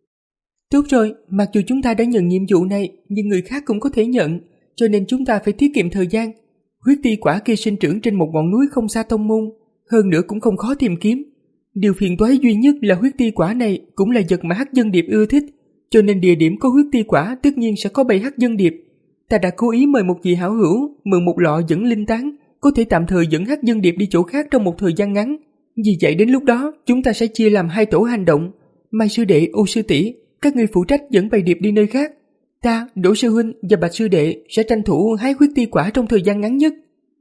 S2: Tốt rồi, mặc dù chúng ta đã nhận nhiệm vụ này, nhưng người khác cũng có thể nhận, cho nên chúng ta phải tiết kiệm thời gian. Huyết ti quả kia sinh trưởng trên một ngọn núi không xa tông môn, hơn nữa cũng không khó tìm kiếm. Điều phiền toái duy nhất là huyết ti quả này cũng là vật mà hắc dân điệp ưa thích, cho nên địa điểm có huyết ti quả tất nhiên sẽ có bầy hắc dân điệp. Ta đã cố ý mời một vị hảo hữu, mượn một lọ dẫn linh tán, có thể tạm thời dẫn hắc dân điệp đi chỗ khác trong một thời gian ngắn. Vì vậy đến lúc đó, chúng ta sẽ chia làm hai tổ hành động. Mai sư đệ, Ô sư tỷ, các ngươi phụ trách dẫn bầy điệp đi nơi khác. Ta, Đỗ sư huynh và Bạch sư đệ sẽ tranh thủ hái huyết ti quả trong thời gian ngắn nhất.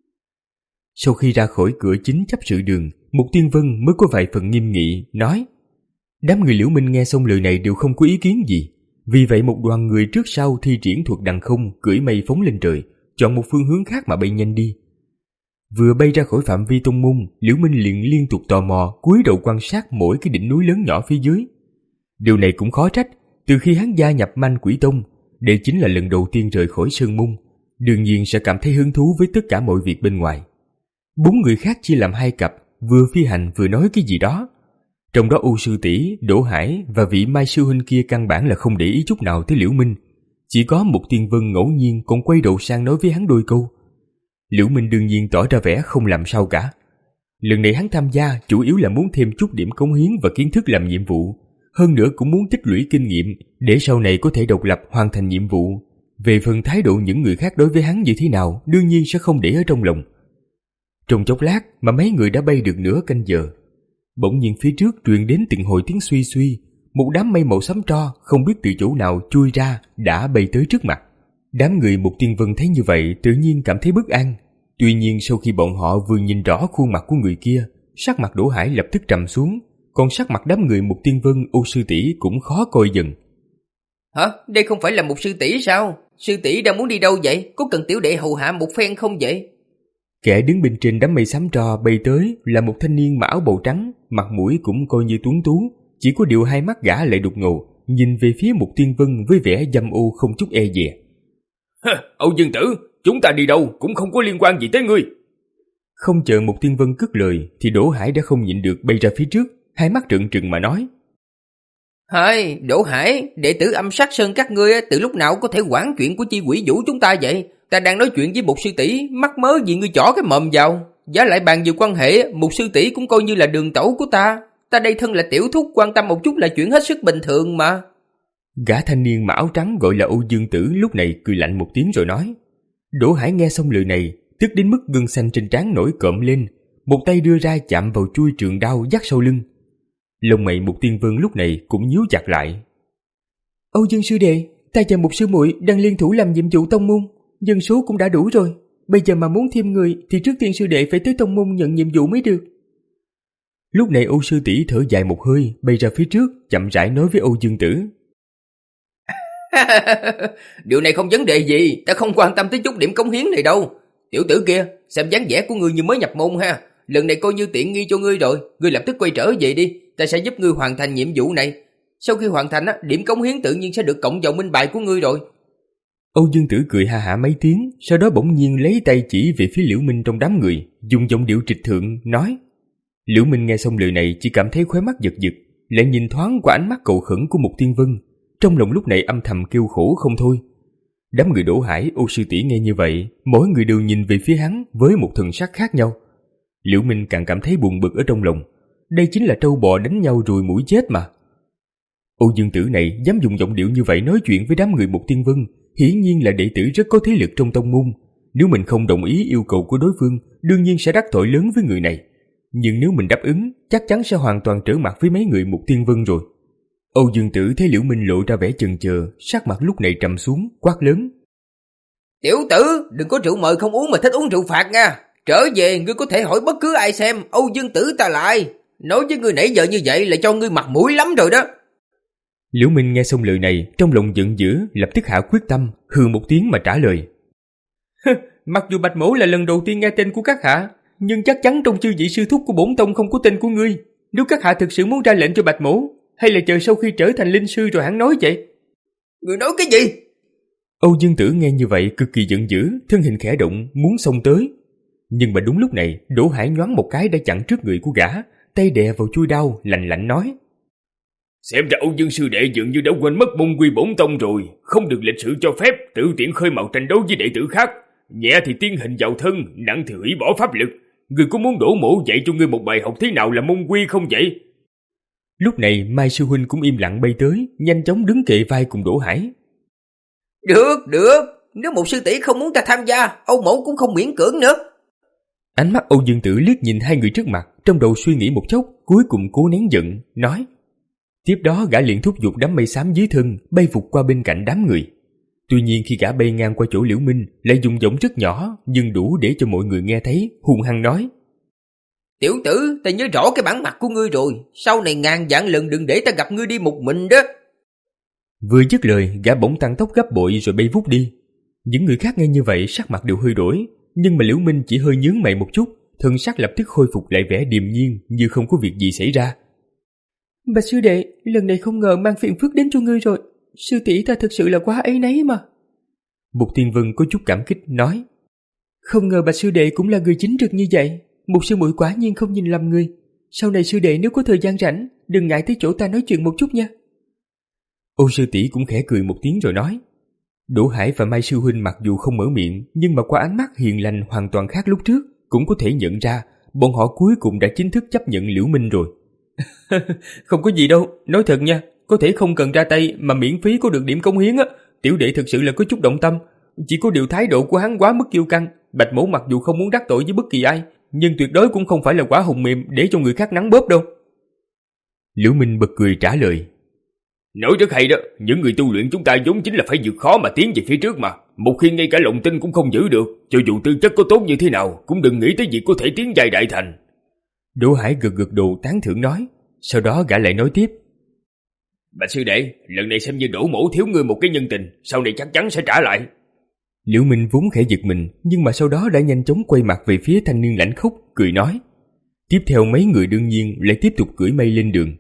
S2: Sau khi ra khỏi cửa chính chấp sự đường, Mục Tiên Vân mới có vài phần nghiêm nghị, nói. Đám người Liễu Minh nghe xong lời này đều không có ý kiến gì. Vì vậy một đoàn người trước sau thi triển thuật đằng không, cưỡi mây phóng lên trời, chọn một phương hướng khác mà bay nhanh đi. Vừa bay ra khỏi phạm vi tông môn, Liễu Minh liền liên tục tò mò cúi đầu quan sát mỗi cái đỉnh núi lớn nhỏ phía dưới. Điều này cũng khó trách, từ khi hắn gia nhập Manh Quỷ Tông, đây chính là lần đầu tiên rời khỏi sơn môn, đương nhiên sẽ cảm thấy hứng thú với tất cả mọi việc bên ngoài. Bốn người khác chia làm hai cặp, vừa phi hành vừa nói cái gì đó. Trong đó U sư tỷ, Đỗ Hải và vị Mai sư huynh kia căn bản là không để ý chút nào tới Liễu Minh, chỉ có Mục Tiên Vân ngẫu nhiên còn quay đầu sang nói với hắn đôi câu. Liễu Minh đương nhiên tỏ ra vẻ không làm sao cả. Lần này hắn tham gia chủ yếu là muốn thêm chút điểm cống hiến và kiến thức làm nhiệm vụ, hơn nữa cũng muốn tích lũy kinh nghiệm để sau này có thể độc lập hoàn thành nhiệm vụ. Về phần thái độ những người khác đối với hắn như thế nào, đương nhiên sẽ không để ở trong lòng. Trong chốc lát mà mấy người đã bay được nửa canh giờ, bỗng nhiên phía trước truyền đến từng hồi tiếng suy suy, một đám mây màu xám tro không biết từ chỗ nào chui ra đã bay tới trước mặt. Đám người Mục Tiên Vân thấy như vậy tự nhiên cảm thấy bất an. Tuy nhiên sau khi bọn họ vừa nhìn rõ khuôn mặt của người kia, sắc mặt Đỗ Hải lập tức trầm xuống, còn sắc mặt đám người Mục Tiên Vân, Ô sư tỷ cũng khó coi dần.
S3: Hả? Đây không phải là một sư tỷ sao? Sư tỷ đang muốn đi đâu vậy? Có cần tiểu đệ hầu hạ một phen không vậy?
S2: Kẻ đứng bên trên đám mây xám tro bay tới là một thanh niên mặc áo bầu trắng, mặt mũi cũng coi như tuấn tú, chỉ có điều hai mắt gã lại đục ngầu, nhìn về phía Mục Tiên Vân với vẻ dâm ô không chút e dè.
S4: Âu Dương Tử, chúng ta đi đâu cũng không có liên quan gì tới ngươi.
S2: Không chờ Mục Tiên Vân cất lời thì Đỗ Hải đã không nhịn được bay ra phía trước, hai mắt trợn trừng mà nói.
S3: Hai, Đỗ Hải, đệ tử Âm Sát Sơn các ngươi từ lúc nào có thể quản chuyện của chi quỷ vũ chúng ta vậy? Ta đang nói chuyện với một sư tỷ, mắc mớ gì ngươi chỏ cái mồm vào. Giá lại bàn về quan hệ, một sư tỷ cũng coi như là đường tẩu của ta. Ta đây thân là tiểu thúc, quan tâm một chút là chuyện hết sức bình thường mà.
S2: Gã thanh niên mặc áo trắng gọi là Âu Dương Tử lúc này cười lạnh một tiếng rồi nói. Đỗ Hải nghe xong lời này, tức đến mức gân xanh trên trán nổi cộm lên, một tay đưa ra chạm vào chuôi trường đao dắt sau lưng. Lông mày Mục Tiên Vân lúc này cũng nhíu chặt lại. Âu Dương sư đệ, ta và Mục sư muội đang liên thủ làm nhiệm vụ tông môn, dân số cũng đã đủ rồi. Bây giờ mà muốn thêm người thì trước tiên sư đệ phải tới tông môn nhận nhiệm vụ mới được. Lúc này Âu sư tỷ thở dài một hơi, bay ra phía trước, chậm rãi nói với Âu Dương Tử.
S3: Điều này không vấn đề gì, ta không quan tâm tới chút điểm cống hiến này đâu. Tiểu tử kia, xem dáng vẻ của ngươi như mới nhập môn ha. Lần này coi như tiện nghi cho ngươi rồi, ngươi lập tức quay trở về đi, ta sẽ giúp ngươi hoàn thành nhiệm vụ này. Sau khi hoàn thành, điểm cống hiến tự nhiên sẽ được cộng vào minh bài của ngươi rồi.
S2: Âu Dương Tử cười ha hả mấy tiếng, sau đó bỗng nhiên lấy tay chỉ về phía Liễu Minh trong đám người, dùng giọng điệu trịch thượng nói. Liễu Minh nghe xong lời này chỉ cảm thấy khóe mắt giật giật, lại nhìn thoáng qua ánh mắt cầu khẩn của Mục Tiên Vân, trong lòng lúc này âm thầm kêu khổ không thôi. Đám người Đỗ Hải, Âu sư tỷ nghe như vậy, mỗi người đều nhìn về phía hắn với một thần sắc khác nhau. Liễu Minh càng cảm thấy buồn bực ở trong lòng, đây chính là trâu bò đánh nhau rồi mũi chết mà. Âu Dương Tử này dám dùng giọng điệu như vậy nói chuyện với đám người Mục Tiên Vân, hiển nhiên là đệ tử rất có thế lực trong tông môn. Nếu mình không đồng ý yêu cầu của đối phương, đương nhiên sẽ đắc tội lớn với người này. Nhưng nếu mình đáp ứng, chắc chắn sẽ hoàn toàn trở mặt với mấy người Mục Tiên Vân rồi. Âu Dương Tử thấy Liễu Minh lộ ra vẻ chần chờ, sắc mặt lúc này trầm xuống, quát lớn.
S3: Tiểu tử, đừng có rượu mời không uống mà thích uống rượu phạt nha. Trở về, ngươi có thể hỏi bất cứ ai xem, Âu Dương Tử ta lại. Nói với ngươi nãy giờ như vậy là cho ngươi mặt mũi lắm rồi đó.
S2: Liễu Minh nghe xong lời này, trong lòng giận dữ, lập tức hạ quyết tâm, hừ một tiếng mà trả lời. Mặc dù Bạch Mỗ là lần đầu tiên nghe tên của các hạ, nhưng chắc chắn trong chư vị sư thúc của bổn tông không có tên của ngươi. Nếu các hạ thực sự muốn ra lệnh cho Bạch Mỗ, hay là chờ sau khi trở thành linh sư rồi hắn nói vậy?
S3: Ngươi nói cái gì?
S2: Âu Dương Tử nghe như vậy cực kỳ giận dữ, thân hình khẽ động muốn xông tới. Nhưng mà đúng lúc này, Đỗ Hải nhoáng một cái đã chặn trước người của gã, tay đè vào chui đao, lạnh lạnh nói.
S4: Xem ra Âu Dương sư đệ dường như đã quên mất môn quy bổn tông rồi, không được lịch sử cho phép tự tiện khơi mào tranh đấu với đệ tử khác. Nhẹ thì tiên hình vào thân, nặng thì hủy bỏ pháp lực. Ngươi có muốn Đỗ mỗ dạy cho ngươi một bài học thế nào là môn quy không vậy?
S2: Lúc này Mai sư huynh cũng im lặng bay tới, nhanh chóng đứng kề vai cùng Đỗ Hải.
S3: Được, được, nếu một sư tỷ không muốn ta tham gia, Âu mỗ cũng không miễn cưỡng nữa.
S2: Ánh mắt Âu Dương Tử liếc nhìn hai người trước mặt, trong đầu suy nghĩ một chốc, cuối cùng cố nén giận, nói. Tiếp đó gã liền thúc giục đám mây xám dưới thân bay vụt qua bên cạnh đám người. Tuy nhiên khi gã bay ngang qua chỗ Liễu Minh, lại dùng giọng rất nhỏ nhưng đủ để cho mọi người nghe thấy, hung hăng nói.
S3: Tiểu tử, ta nhớ rõ cái bản mặt của ngươi rồi, sau này ngàn vạn lần đừng để ta gặp ngươi đi một mình đó.
S2: Vừa dứt lời, gã bỗng tăng tốc gấp bội rồi bay vút đi. Những người khác nghe như vậy sắc mặt đều hơi đổi, nhưng mà Liễu Minh chỉ hơi nhướng mày một chút, thân sắc lập tức khôi phục lại vẻ điềm nhiên như không có việc gì xảy ra. Bạch sư đệ, lần này không ngờ mang phiền phức đến cho ngươi rồi, sư tỷ ta thực sự là quá áy náy mà. Mục Tiên Vân có chút cảm kích nói. Không ngờ Bạch sư đệ cũng là người chính trực như vậy, Mục sư muội quả nhiên không nhìn lầm người. Sau này sư đệ nếu có thời gian rảnh, đừng ngại tới chỗ ta nói chuyện một chút nha. Âu sư tỷ cũng khẽ cười một tiếng rồi nói. Đỗ Hải và Mai sư huynh mặc dù không mở miệng, nhưng mà qua ánh mắt hiền lành hoàn toàn khác lúc trước, cũng có thể nhận ra bọn họ cuối cùng đã chính thức chấp nhận Liễu Minh rồi. Không có gì đâu, nói thật nha, có thể không cần ra tay mà miễn phí có được điểm cống hiến á, tiểu đệ thực sự là có chút động tâm. Chỉ có điều thái độ của hắn quá mức kiêu căng, Bạch Mỗ mặc dù không muốn đắc tội với bất kỳ ai, nhưng tuyệt đối cũng không phải là quả hùng mềm để cho người khác nắn bóp đâu. Liễu Minh bật cười trả lời.
S4: Nói rất hay đó, những người tu luyện chúng ta vốn chính là phải vượt khó mà tiến về phía trước mà. Một khi ngay cả lòng tin cũng không giữ được, cho dù tư chất có tốt như thế nào, cũng đừng nghĩ tới việc có thể tiến giai đại thành.
S2: Đỗ Hải gật gật đầu tán thưởng nói, sau đó gã lại nói tiếp.
S4: Bạch sư đệ, lần này xem như Đỗ mỗ thiếu ngươi một cái nhân tình, sau này chắc chắn sẽ trả lại.
S2: Liễu Minh vốn khẽ giật mình, nhưng mà sau đó đã nhanh chóng quay mặt về phía thanh niên lãnh khốc, cười nói. Tiếp theo mấy người đương nhiên lại tiếp tục cưỡi mây lên đường.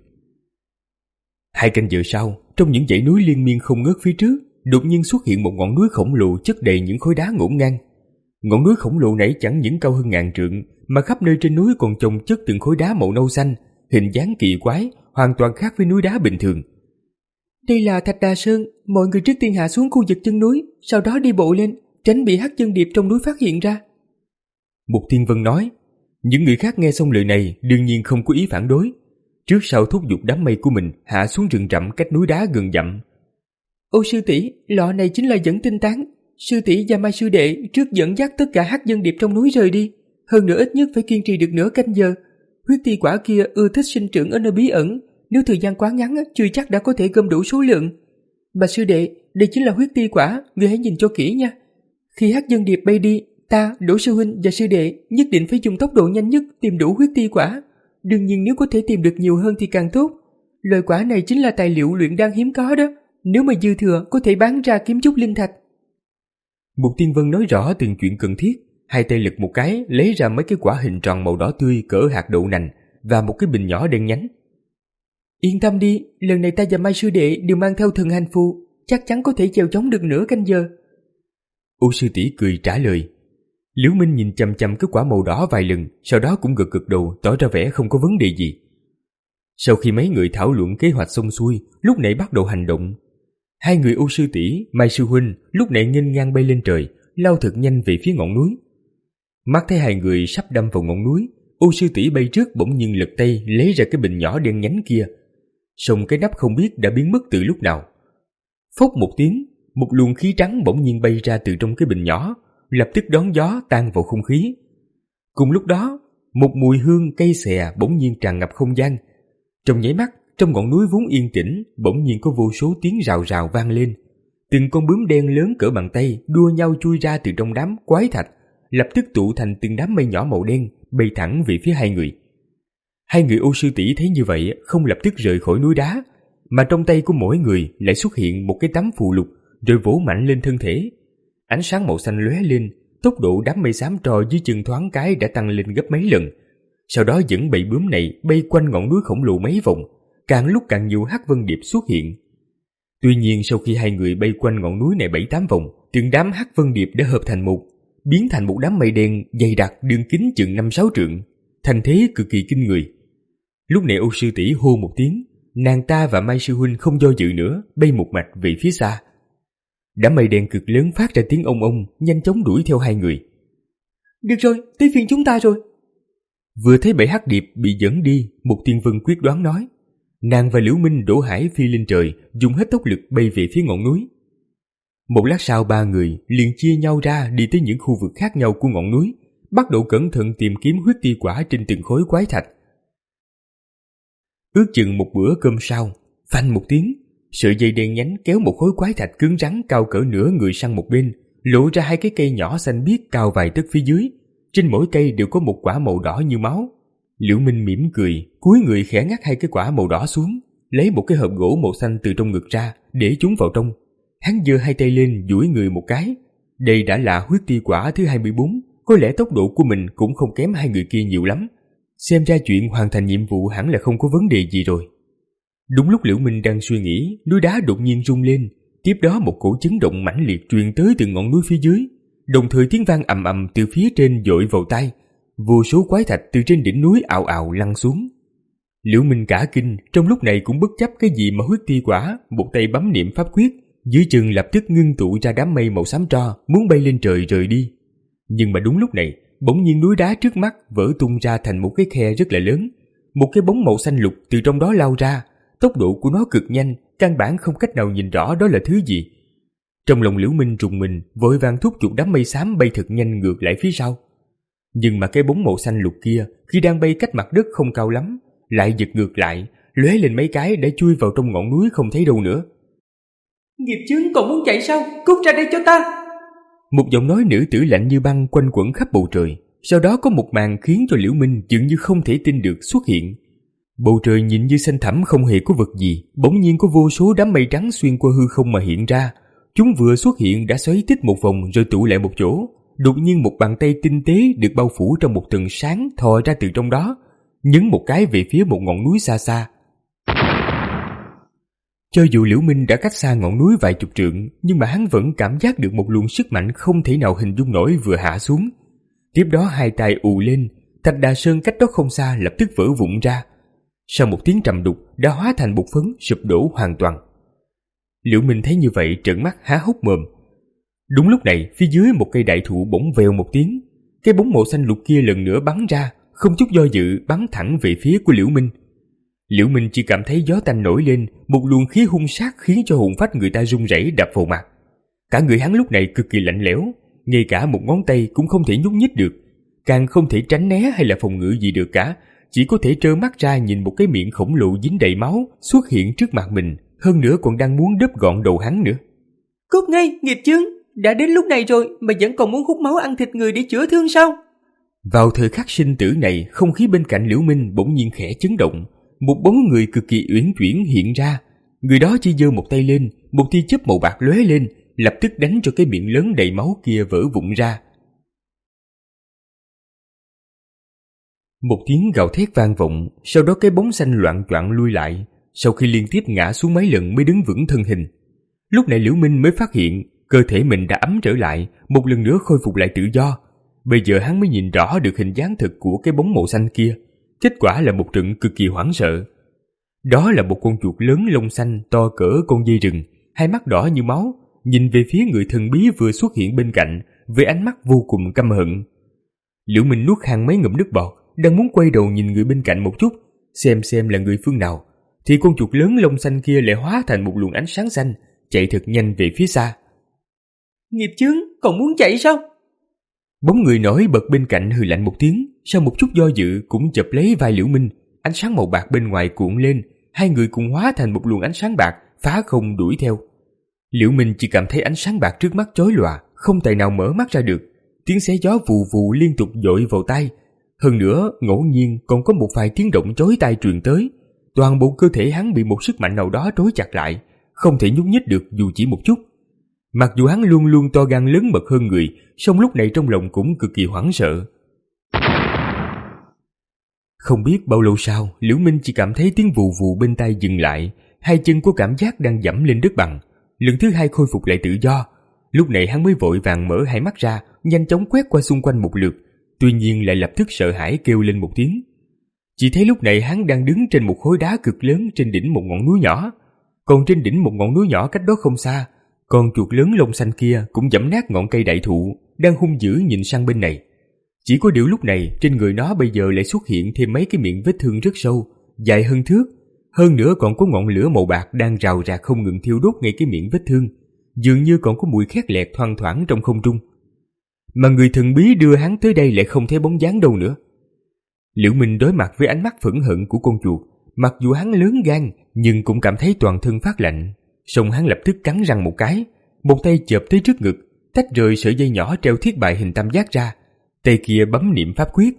S2: Hai canh giờ sau, trong những dãy núi liên miên không ngớt phía trước, đột nhiên xuất hiện một ngọn núi khổng lồ chất đầy những khối đá ngổn ngang. Ngọn núi khổng lồ này chẳng những cao hơn ngàn trượng, mà khắp nơi trên núi còn chồng chất từng khối đá màu nâu xanh, hình dáng kỳ quái, hoàn toàn khác với núi đá bình thường. Đây là Thạch Đà Sơn, mọi người trước tiên hạ xuống khu vực chân núi, sau đó đi bộ lên, tránh bị hắc chân điệp trong núi phát hiện ra. Mục Tiên Vân nói. Những người khác nghe xong lời này đương nhiên không có ý phản đối, trước sau thúc giục đám mây của mình hạ xuống rừng rậm cách núi đá gần dặm. Ô sư tỷ, lọ này chính là dẫn tinh tán. Sư tỷ và Mai sư đệ trước dẫn dắt tất cả hắc dân điệp trong núi rời đi, hơn nữa ít nhất phải kiên trì được nửa canh giờ. Huyết ti quả kia ưa thích sinh trưởng ở nơi bí ẩn,
S5: nếu thời gian quá ngắn chưa chắc đã có thể gom đủ số lượng. Bà sư đệ, đây chính là huyết ti quả, người hãy nhìn cho kỹ nha. Khi hắc dân điệp bay đi, ta, Đỗ sư huynh và sư đệ nhất định phải dùng tốc độ nhanh nhất tìm đủ huyết ti quả. Đương nhiên nếu có thể tìm được nhiều hơn thì càng tốt. Loại quả này chính là tài liệu luyện đan hiếm có đó, nếu mà dư thừa có thể bán ra kiếm chút linh thạch.
S2: Mục Tiên Vân nói rõ từng chuyện cần thiết, hai tay lật một cái lấy ra mấy cái quả hình tròn màu đỏ tươi cỡ hạt đậu nành và một cái bình nhỏ đen nhánh.
S5: Yên tâm đi, lần này ta và Mai sư đệ đều mang theo thần hành phù, chắc chắn có thể chèo chống được nửa canh giờ.
S2: Ô sư tỷ cười trả lời. Liễu Minh nhìn chằm chằm cái quả màu đỏ vài lần, sau đó cũng gật gật đầu tỏ ra vẻ không có vấn đề gì. Sau khi mấy người thảo luận kế hoạch xong xuôi, lúc này bắt đầu hành động. Hai người Ô sư tỷ, Mai sư huynh lúc này nghênh ngang bay lên trời, lao thật nhanh về phía ngọn núi. Mắt thấy hai người sắp đâm vào ngọn núi, Ô sư tỷ bay trước bỗng nhiên lật tay lấy ra cái bình nhỏ đen nhánh kia. Song cái nắp không biết đã biến mất từ lúc nào. Phốc một tiếng, một luồng khí trắng bỗng nhiên bay ra từ trong cái bình nhỏ, lập tức đón gió tan vào không khí. Cùng lúc đó, một mùi hương cây xè bỗng nhiên tràn ngập không gian. Trong nháy mắt, trong ngọn núi vốn yên tĩnh, bỗng nhiên có vô số tiếng rào rào vang lên. Từng con bướm đen lớn cỡ bàn tay đua nhau chui ra từ trong đám quái thạch, lập tức tụ thành từng đám mây nhỏ màu đen bay thẳng về phía hai người. Hai người Ô sư tỷ thấy như vậy không lập tức rời khỏi núi đá, mà trong tay của mỗi người lại xuất hiện một cái tấm phù lục rồi vỗ mạnh lên thân thể. Ánh sáng màu xanh lóe lên, tốc độ đám mây xám trò dưới chân thoáng cái đã tăng lên gấp mấy lần. Sau đó dẫn bầy bướm này bay quanh ngọn núi khổng lồ mấy vòng, càng lúc càng nhiều hắc vân điệp xuất hiện. Tuy nhiên sau khi hai người bay quanh ngọn núi này bảy tám vòng, từng đám hắc vân điệp đã hợp thành một, biến thành một đám mây đen dày đặc đường kính chừng năm sáu trượng, thành thế cực kỳ kinh người. Lúc này Ô sư tỷ hô một tiếng, nàng ta và Mai sư huynh không do dự nữa, bay một mạch về phía xa. Đám mây đen cực lớn phát ra tiếng ông ông, nhanh chóng đuổi theo hai người.
S5: Được rồi, tới phiên chúng ta rồi.
S2: Vừa thấy bảy hắc điệp bị dẫn đi, Mục Tiên Vân quyết đoán nói. Nàng và Liễu Minh, Đỗ Hải phi lên trời, dùng hết tốc lực bay về phía ngọn núi. Một lát sau ba người liền chia nhau ra đi tới những khu vực khác nhau của ngọn núi, bắt đầu cẩn thận tìm kiếm huyết ti quả trên từng khối quái thạch. Ước chừng một bữa cơm sau, phanh một tiếng, sợi dây đen nhánh kéo một khối quái thạch cứng rắn cao cỡ nửa người sang một bên, lộ ra hai cái cây nhỏ xanh biếc cao vài tấc phía dưới. Trên mỗi cây đều có một quả màu đỏ như máu. Liễu Minh mỉm cười, cúi người khẽ ngắt hai cái quả màu đỏ xuống, lấy một cái hộp gỗ màu xanh từ trong ngực ra, để chúng vào trong. Hắn giơ hai tay lên duỗi người một cái. Đây đã là huyết ti quả thứ hai mươi bốn, có lẽ tốc độ của mình cũng không kém hai người kia nhiều lắm. Xem ra chuyện hoàn thành nhiệm vụ hẳn là không có vấn đề gì rồi. Đúng lúc Liễu Minh đang suy nghĩ, núi đá đột nhiên rung lên, tiếp đó một cổ chấn động mãnh liệt truyền tới từ ngọn núi phía dưới, đồng thời tiếng vang ầm ầm từ phía trên dội vào tai. Vô số quái thạch từ trên đỉnh núi ào ào lăn xuống. Liễu Minh cả kinh, trong lúc này cũng bất chấp cái gì mà huyết ti quả, một tay bấm niệm pháp quyết, dưới chân lập tức ngưng tụ ra đám mây màu xám tro, muốn bay lên trời rời đi. Nhưng mà đúng lúc này, bỗng nhiên núi đá trước mắt vỡ tung ra thành một cái khe rất là lớn. Một cái bóng màu xanh lục từ trong đó lao ra, tốc độ của nó cực nhanh, căn bản không cách nào nhìn rõ đó là thứ gì. Trong lòng Liễu Minh trùng mình, vội vàng thúc giục đám mây xám bay thật nhanh ngược lại phía sau. Nhưng mà cái bóng màu xanh lục kia, khi đang bay cách mặt đất không cao lắm, lại giật ngược lại, lóe lên mấy cái để chui vào trong ngọn núi không thấy đâu nữa.
S5: Nghiệp chướng còn muốn chạy sao? Cút ra đây cho ta!
S2: Một giọng nói nữ tử lạnh như băng quanh quẩn khắp bầu trời. Sau đó có một màn khiến cho Liễu Minh dường như không thể tin được xuất hiện. Bầu trời nhìn như xanh thẳm không hề có vật gì, bỗng nhiên có vô số đám mây trắng xuyên qua hư không mà hiện ra. Chúng vừa xuất hiện đã xoáy tít một vòng rồi tụ lại một chỗ. Đột nhiên một bàn tay tinh tế được bao phủ trong một tầng sáng thò ra từ trong đó, nhấn một cái về phía một ngọn núi xa xa. Cho dù Liễu Minh đã cách xa ngọn núi vài chục trượng, nhưng mà hắn vẫn cảm giác được một luồng sức mạnh không thể nào hình dung nổi vừa hạ xuống. Tiếp đó hai tay ù lên, thạch đà sơn cách đó không xa lập tức vỡ vụn ra. Sau một tiếng trầm đục đã hóa thành bột phấn sụp đổ hoàn toàn. Liễu Minh thấy như vậy trợn mắt há hốc mồm. Đúng lúc này phía dưới một cây đại thụ bỗng vèo một tiếng, cái bóng màu xanh lục kia lần nữa bắn ra, không chút do dự bắn thẳng về phía của Liễu Minh. Liễu Minh chỉ cảm thấy gió tanh nổi lên, một luồng khí hung sát khiến cho hồn phách người ta run rẩy đập vào mặt. Cả người hắn lúc này cực kỳ lạnh lẽo, ngay cả một ngón tay cũng không thể nhúc nhích được, càng không thể tránh né hay là phòng ngự gì được cả, chỉ có thể trơ mắt ra nhìn một cái miệng khổng lồ dính đầy máu xuất hiện trước mặt mình, hơn nữa còn đang muốn đớp gọn đầu hắn nữa.
S5: Cút ngay, nghiệp chướng! Đã đến lúc này rồi mà vẫn còn muốn hút máu ăn thịt người để chữa thương sao?
S2: Vào thời khắc sinh tử này, không khí bên cạnh Liễu Minh bỗng nhiên khẽ chấn động. Một bóng người cực kỳ uyển chuyển hiện ra. Người đó chỉ giơ một tay lên, một tia chớp màu bạc lóe lên, lập tức đánh cho cái miệng lớn đầy máu kia vỡ vụn ra. Một tiếng gào thét vang vọng, sau đó cái bóng xanh loạng choạng lui lại, sau khi liên tiếp ngã xuống mấy lần mới đứng vững thân hình. Lúc này Liễu Minh mới phát hiện cơ thể mình đã ấm trở lại, một lần nữa khôi phục lại tự do. Bây giờ hắn mới nhìn rõ được hình dáng thực của cái bóng màu xanh kia. Kết quả là một trận cực kỳ hoảng sợ. Đó là một con chuột lớn lông xanh to cỡ con dây rừng, hai mắt đỏ như máu, nhìn về phía người thần bí vừa xuất hiện bên cạnh với ánh mắt vô cùng căm hận. Liễu Minh nuốt khan mấy ngụm nước bọt, đang muốn quay đầu nhìn người bên cạnh một chút, xem xem là người phương nào, thì con chuột lớn lông xanh kia lại hóa thành một luồng ánh sáng xanh, chạy thật nhanh về phía xa.
S5: Nghiệp chướng, còn muốn chạy sao?
S2: Bóng người nổi bật bên cạnh hừ lạnh một tiếng, sau một chút do dự cũng chụp lấy vai Liễu Minh. Ánh sáng màu bạc bên ngoài cuộn lên, hai người cùng hóa thành một luồng ánh sáng bạc phá không đuổi theo. Liễu Minh chỉ cảm thấy ánh sáng bạc trước mắt chói lòa, không tài nào mở mắt ra được. Tiếng xé gió vù vù liên tục dội vào tai. Hơn nữa, ngẫu nhiên còn có một vài tiếng động chói tai truyền tới. Toàn bộ cơ thể hắn bị một sức mạnh nào đó trói chặt lại, không thể nhúc nhích được dù chỉ một chút. Mặc dù hắn luôn luôn to gan lớn mật hơn người, song lúc này trong lòng cũng cực kỳ hoảng sợ. Không biết bao lâu sau, Liễu Minh chỉ cảm thấy tiếng vù vù bên tai dừng lại, hai chân có cảm giác đang dẫm lên đất bằng. Lần thứ hai khôi phục lại tự do. Lúc này hắn mới vội vàng mở hai mắt ra, nhanh chóng quét qua xung quanh một lượt, tuy nhiên lại lập tức sợ hãi kêu lên một tiếng. Chỉ thấy lúc này hắn đang đứng trên một khối đá cực lớn trên đỉnh một ngọn núi nhỏ. Còn trên đỉnh một ngọn núi nhỏ cách đó không xa, con chuột lớn lông xanh kia cũng giẫm nát ngọn cây đại thụ, đang hung dữ nhìn sang bên này. Chỉ có điều lúc này trên người nó bây giờ lại xuất hiện thêm mấy cái miệng vết thương rất sâu, dài hơn thước. Hơn nữa còn có ngọn lửa màu bạc đang rào rạc không ngừng thiêu đốt ngay cái miệng vết thương, dường như còn có mùi khét lẹt thoang thoảng trong không trung. Mà người thần bí đưa hắn tới đây lại không thấy bóng dáng đâu nữa. Liễu Minh đối mặt với ánh mắt phẫn hận của con chuột, mặc dù hắn lớn gan nhưng cũng cảm thấy toàn thân phát lạnh. Xong hắn lập tức cắn răng một cái, một tay chộp tới trước ngực, tách rời sợi dây nhỏ treo thiết bài hình tam giác ra, tay kia bấm niệm pháp quyết.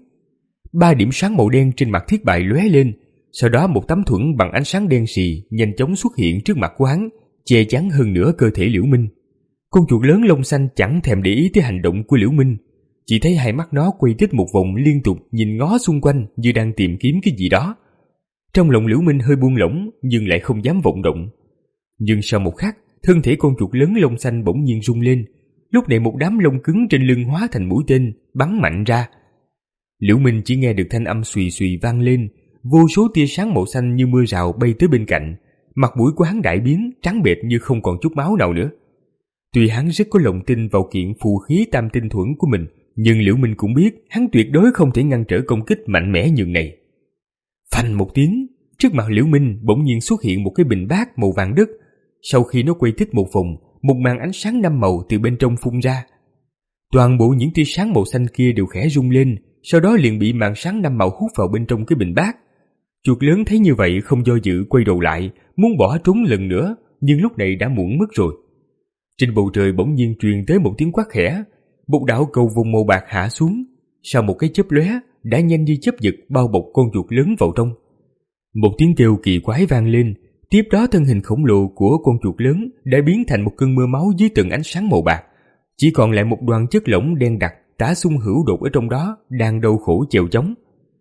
S2: Ba điểm sáng màu đen trên mặt thiết bài lóe lên, sau đó một tấm thuẫn bằng ánh sáng đen xì nhanh chóng xuất hiện trước mặt của hắn, che chắn hơn nữa cơ thể Liễu Minh. Con chuột lớn lông xanh chẳng thèm để ý tới hành động của Liễu Minh, chỉ thấy hai mắt nó quay tít một vòng liên tục nhìn ngó xung quanh như đang tìm kiếm cái gì đó. Trong lòng Liễu Minh hơi buông lỏng nhưng lại không dám vọng động. Nhưng sau một khắc, thân thể con chuột lớn lông xanh bỗng nhiên rung lên. Lúc này một đám lông cứng trên lưng hóa thành mũi tên bắn mạnh ra. Liễu Minh chỉ nghe được thanh âm xùy xùy vang lên, vô số tia sáng màu xanh như mưa rào bay tới bên cạnh. Mặt mũi của hắn đại biến, trắng bệch như không còn chút máu nào nữa. Tuy hắn rất có lòng tin vào kiện phù khí tam tinh thuẫn của mình, nhưng Liễu Minh cũng biết hắn tuyệt đối không thể ngăn trở công kích mạnh mẽ nhường này. Phanh một tiếng, trước mặt Liễu Minh bỗng nhiên xuất hiện một cái bình bát màu vàng đất. Sau khi nó quay tít một vòng, một màn ánh sáng năm màu từ bên trong phun ra. Toàn bộ những tia sáng màu xanh kia đều khẽ rung lên, sau đó liền bị màn sáng năm màu hút vào bên trong cái bình bát. Chuột lớn thấy như vậy không do dự quay đầu lại, muốn bỏ trốn lần nữa, nhưng lúc này đã muộn mất rồi. Trên bầu trời bỗng nhiên truyền tới một tiếng quát khẽ, một đạo cầu vồng màu bạc hạ xuống, sau một cái chớp lóe đã nhanh như chớp giật bao bọc con chuột lớn vào trong. Một tiếng kêu kỳ quái vang lên, tiếp đó thân hình khổng lồ của con chuột lớn đã biến thành một cơn mưa máu dưới tầng ánh sáng màu bạc, chỉ còn lại một đoàn chất lỏng đen đặc tả xung hữu đột ở trong đó đang đau khổ chèo chống.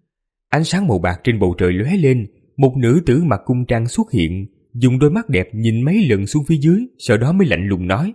S2: Ánh sáng màu bạc trên bầu trời lóe lên, một nữ tử mặc cung trang xuất hiện, dùng đôi mắt đẹp nhìn mấy lần xuống phía dưới, sau đó mới lạnh lùng nói: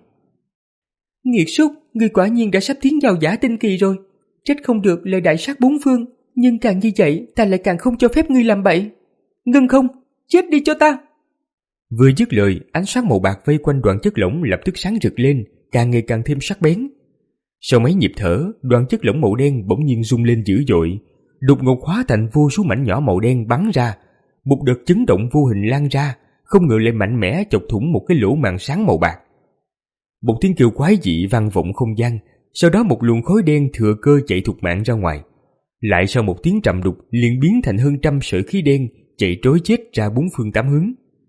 S5: Nghiệt súc, ngươi quả nhiên đã sắp tiến vào giả tinh kỳ rồi. Trách không được lời đại sát bốn phương, nhưng càng như vậy ta lại càng không cho phép ngươi làm bậy. Ngưng không, chết đi cho ta.
S2: Vừa dứt lời, ánh sáng màu bạc vây quanh đoàn chất lỏng lập tức sáng rực lên, càng ngày càng thêm sắc bén. Sau mấy nhịp thở, đoàn chất lỏng màu đen bỗng nhiên rung lên dữ dội, đột ngột hóa thành vô số mảnh nhỏ màu đen bắn ra. Một đợt chấn động vô hình lan ra, không ngờ lại mạnh mẽ chọc thủng một cái lỗ màn sáng màu bạc. Một tiếng kêu quái dị vang vọng không gian, sau đó một luồng khói đen thừa cơ chạy thục mạng ra ngoài. lại sau một tiếng trầm đục liền biến thành hơn trăm sợi khí đen chạy trối chết ra bốn phương tám hướng.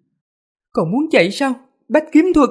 S5: Còn muốn chạy sao? Bách kiếm thuật!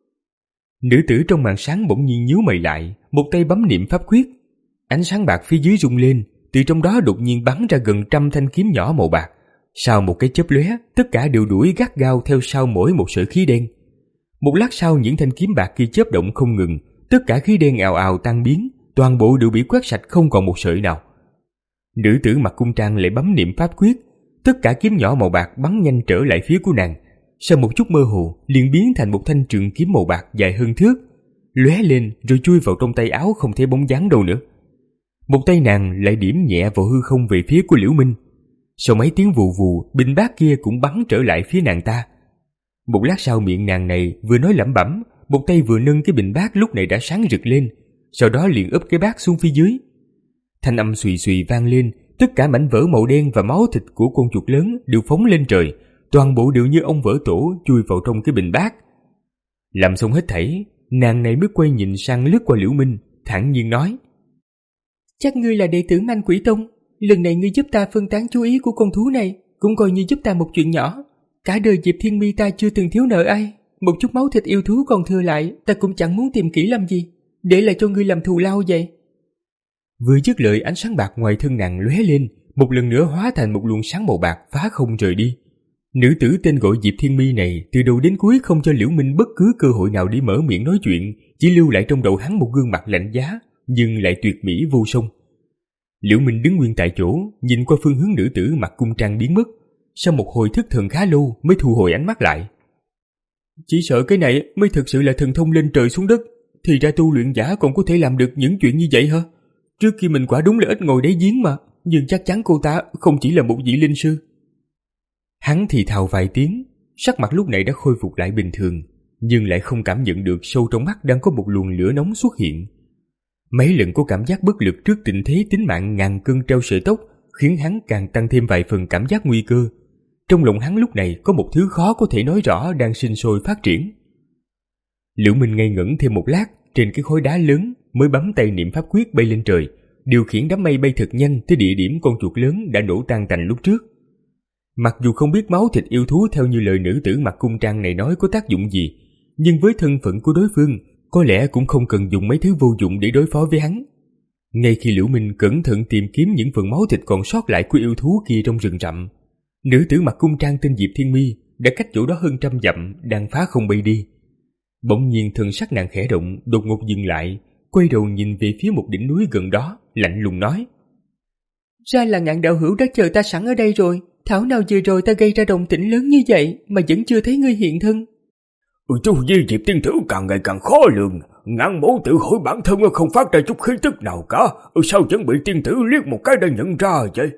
S2: Nữ tử trong màn sáng bỗng nhiên nhíu mày lại, một tay bấm niệm pháp quyết. Ánh sáng bạc phía dưới rung lên, từ trong đó đột nhiên bắn ra gần trăm thanh kiếm nhỏ màu bạc. Sau một cái chớp lóe, tất cả đều đuổi gắt gao theo sau mỗi một sợi khí đen. Một lát sau, những thanh kiếm bạc kia chớp động không ngừng, tất cả khí đen ào ào tan biến, toàn bộ đều bị quét sạch không còn một sợi nào. Nữ tử mặc cung trang lại bấm niệm pháp quyết, tất cả kiếm nhỏ màu bạc bắn nhanh trở lại phía của nàng. Sau một chút mơ hồ, liền biến thành một thanh trường kiếm màu bạc dài hơn thước, lóe lên rồi chui vào trong tay áo không thấy bóng dáng đâu nữa. Một tay nàng lại điểm nhẹ vào hư không về phía của Liễu Minh. Sau mấy tiếng vù vù, bình bát kia cũng bắn trở lại phía nàng ta. Một lát sau, miệng nàng này vừa nói lẩm bẩm, một tay vừa nâng cái bình bát lúc này đã sáng rực lên, sau đó liền úp cái bát xuống phía dưới. Thanh âm xùy xùy vang lên, tất cả mảnh vỡ màu đen và máu thịt của con chuột lớn đều phóng lên trời, toàn bộ đều như ông vỡ tổ chui vào trong cái bình bát. Làm xong hết thảy, nàng này mới quay nhìn sang lướt qua Liễu Minh, thản nhiên nói:
S5: Chắc ngươi là đệ tử Man Quỷ Tông, lần này ngươi giúp ta phân tán chú ý của con thú này, cũng coi như giúp ta một chuyện nhỏ. Cả đời Diệp Thiên Mi ta chưa từng thiếu nợ ai, một chút máu thịt yêu thú còn thừa lại, ta cũng chẳng muốn tìm kỹ làm gì, để lại cho ngươi làm thù lao vậy.
S2: Vừa dứt lời, ánh sáng bạc ngoài thân nàng lóe lên, một lần nữa hóa thành một luồng sáng màu bạc phá không rời đi. Nữ tử tên gọi Diệp Thiên Mi này từ đầu đến cuối không cho Liễu Minh bất cứ cơ hội nào để mở miệng nói chuyện, chỉ lưu lại trong đầu hắn một gương mặt lạnh giá nhưng lại tuyệt mỹ vô song. Liễu Minh đứng nguyên tại chỗ, nhìn qua phương hướng nữ tử mặc cung trang biến mất. Sau một hồi thất thần khá lâu mới thu hồi ánh mắt lại. Chỉ sợ cái này mới thực sự là thần thông lên trời xuống đất, thì ra tu luyện giả còn có thể làm được những chuyện như vậy hả? Trước khi mình quả đúng là ít ngồi đáy giếng mà, nhưng chắc chắn cô ta không chỉ là một vị linh sư. Hắn thì thào vài tiếng, sắc mặt lúc này đã khôi phục lại bình thường, nhưng lại không cảm nhận được sâu trong mắt đang có một luồng lửa nóng xuất hiện. Mấy lần có cảm giác bất lực trước tình thế tính mạng ngàn cân treo sợi tóc, khiến hắn càng tăng thêm vài phần cảm giác nguy cơ. Trong lòng hắn lúc này có một thứ khó có thể nói rõ đang sinh sôi phát triển. Liễu Minh ngây ngẩn thêm một lát, trên cái khối đá lớn mới bấm tay niệm pháp quyết bay lên trời, điều khiển đám mây bay thật nhanh tới địa điểm con chuột lớn đã nổ tan tành lúc trước. Mặc dù không biết máu thịt yêu thú theo như lời nữ tử mặc cung trang này nói có tác dụng gì, nhưng với thân phận của đối phương, có lẽ cũng không cần dùng mấy thứ vô dụng để đối phó với hắn. Ngay khi Liễu Minh cẩn thận tìm kiếm những phần máu thịt còn sót lại của yêu thú kia trong rừng rậm, nữ tử mặc cung trang tên Diệp Thiên Mi đã cách chỗ đó hơn trăm dặm đang phá không bay đi. Bỗng nhiên thần sắc nàng khẽ động, đột ngột dừng lại, quay đầu nhìn về phía một đỉnh núi gần đó, lạnh lùng nói:
S5: Ra là Ngạn đạo hữu đã chờ ta sẵn ở đây rồi, thảo nào vừa rồi ta gây ra động tĩnh lớn như vậy mà vẫn chưa thấy ngươi hiện thân.
S4: Ừ, chú Di Diệp tiên tử càng ngày càng khó lường, Ngạn mẫu tự hỏi bản thân không phát ra chút khí tức nào cả, ừ, sao vẫn bị tiên tử liếc một cái đã nhận ra vậy?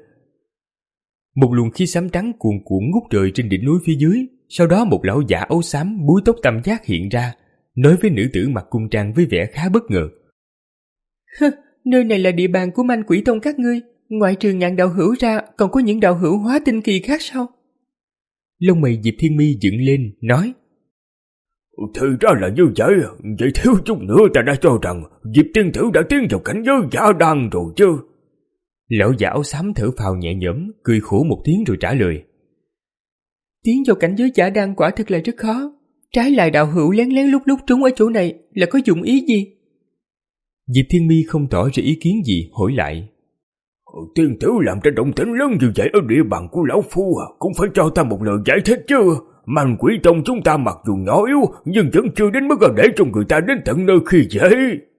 S2: Một luồng khí xám trắng cuồn cuộn ngút trời trên đỉnh núi phía dưới, sau đó một lão giả áo xám búi tóc tam giác hiện ra, nói với nữ tử mặc cung trang với vẻ khá bất ngờ:
S5: Hơ, nơi này là địa bàn của Man Quỷ Tông các ngươi, ngoại trừ Ngạn đạo hữu ra còn có những đạo hữu hóa tinh kỳ khác sao?
S2: Lông mày Diệp Thiên Mi dựng lên, nói:
S4: Thì ra là như vậy, vậy thiếu chút nữa ta đã cho rằng Diệp tiên tử đã tiến vào cảnh giới giả đan rồi chứ.
S2: Lão giả áo xám thở phào nhẹ nhõm, cười khổ một tiếng rồi trả lời:
S5: Tiến vào cảnh giới giả đan quả thực là rất khó, trái lại đạo hữu lén lén lúc lúc trốn ở chỗ này là có dụng ý gì?
S2: Diệp Thiên Mi không tỏ ra ý kiến gì, hỏi lại:
S4: Tiên tử làm ra động tĩnh lớn như vậy ở địa bàn của lão phu à, cũng phải cho ta một lời giải thích chứ. Man Quỷ Tông chúng ta mặc dù nhỏ yếu nhưng vẫn chưa đến mức để cho người ta đến tận nơi khi dễ.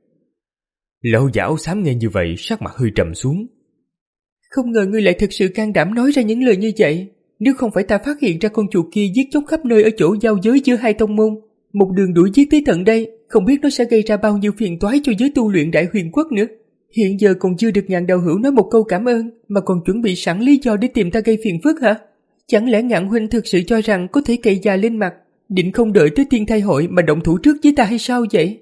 S2: Lão giả áo xám nghe như vậy, sắc mặt hơi trầm xuống.
S5: Không ngờ ngươi lại thực sự can đảm nói ra những lời như vậy. Nếu không phải ta phát hiện ra con chuột kia giết chóc khắp nơi ở chỗ giao giới giữa hai tông môn, một đường đuổi giết tới tận đây, không biết nó sẽ gây ra bao nhiêu phiền toái cho giới tu luyện Đại Huyền Quốc nữa. Hiện giờ còn chưa được Ngạn đạo hữu nói một câu cảm ơn mà còn chuẩn bị sẵn lý do để tìm ta gây phiền phức hả? Chẳng lẽ Ngạn huynh thực sự cho rằng có thể cậy già lên mặt, định không đợi tới thiên thai hội mà động thủ trước với ta hay sao vậy?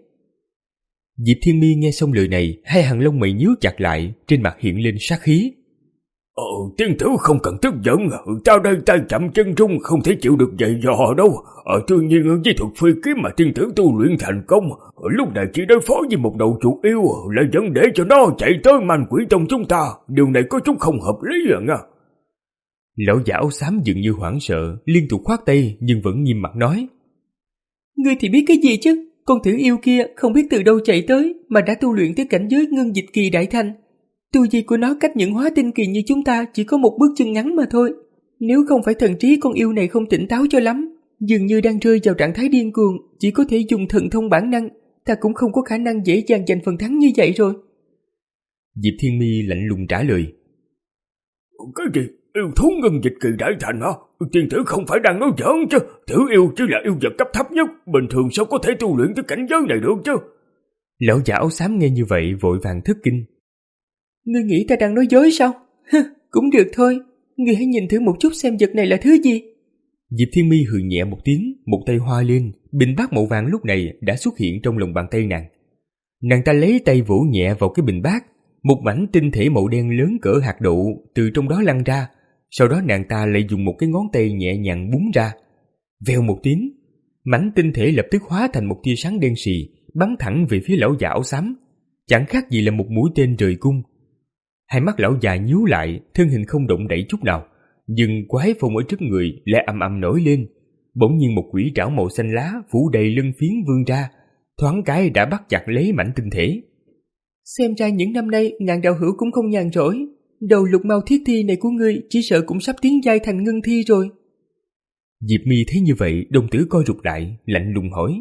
S2: Diệp Thiên Mi nghe xong lời này, hai hàng lông mày nhíu chặt lại, trên mặt hiện lên sát khí.
S4: Ờ, tiên tử không cần tức giận, ta đây tay chậm chân rung, không thể chịu được dày dò đâu. Ờ, tuy nhiên với thuật phi kiếm mà tiên tử tu luyện thành công, lúc này chỉ đối phó với một đầu chuột yêu, lại vẫn để cho nó chạy tới Man Quỷ Tông chúng ta, điều này có chút không hợp lý à nha.
S2: Lão già áo xám dường như hoảng sợ, liên tục khoát tay nhưng vẫn nghiêm mặt nói.
S5: Ngươi thì biết cái gì chứ, con thử yêu kia không biết từ đâu chạy tới mà đã tu luyện tới cảnh giới ngưng dịch kỳ đại thành. Tu vi của nó cách những hóa tinh kỳ như chúng ta chỉ có một bước chân ngắn mà thôi. Nếu không phải thần trí con yêu này không tỉnh táo cho lắm, dường như đang rơi vào trạng thái điên cuồng, chỉ có thể dùng thần thông bản năng, ta cũng không có khả năng dễ dàng giành phần thắng như vậy rồi.
S2: Diệp Thiên Mi lạnh lùng trả lời.
S4: Cái gì? Yêu thú ngưng dịch kỳ đại thành hả? Tiên tử không phải đang nói giỡn chứ? Thử yêu chỉ là yêu vật cấp thấp nhất, bình thường sao có thể tu luyện tới cảnh giới này được chứ?
S2: Lão già áo xám nghe như vậy vội vàng thất kinh.
S5: Ngươi nghĩ ta đang nói dối sao? Hừ, cũng được thôi, ngươi hãy nhìn thử một chút xem vật này là thứ gì.
S2: Diệp Thiên Mi hừ nhẹ một tiếng, một tay hoa lên, bình bát màu vàng lúc này đã xuất hiện trong lòng bàn tay nàng. Nàng ta lấy tay vỗ nhẹ vào cái bình bát, một mảnh tinh thể màu đen lớn cỡ hạt đậu từ trong đó lăn ra. Sau đó nàng ta lại dùng một cái ngón tay nhẹ nhàng búng ra. Vèo một tiếng, mảnh tinh thể lập tức hóa thành một tia sáng đen xì, bắn thẳng về phía lão già áo xám, chẳng khác gì là một mũi tên rời cung. Hai mắt lão già nhíu lại, thân hình không động đậy chút nào, nhưng quái phong ở trước người lại ầm ầm nổi lên. Bỗng nhiên một quỷ trảo màu xanh lá phủ đầy lưng phiến vươn ra, thoáng cái đã bắt chặt lấy mảnh tinh thể.
S5: Xem ra những năm nay ngàn đạo hữu cũng không nhàn rỗi, đầu lục mao thiết thi này của ngươi chỉ sợ cũng sắp tiến giai thành ngân thi rồi.
S2: Diệp Mi thấy như vậy, đồng tử co rụt lại, lạnh lùng hỏi.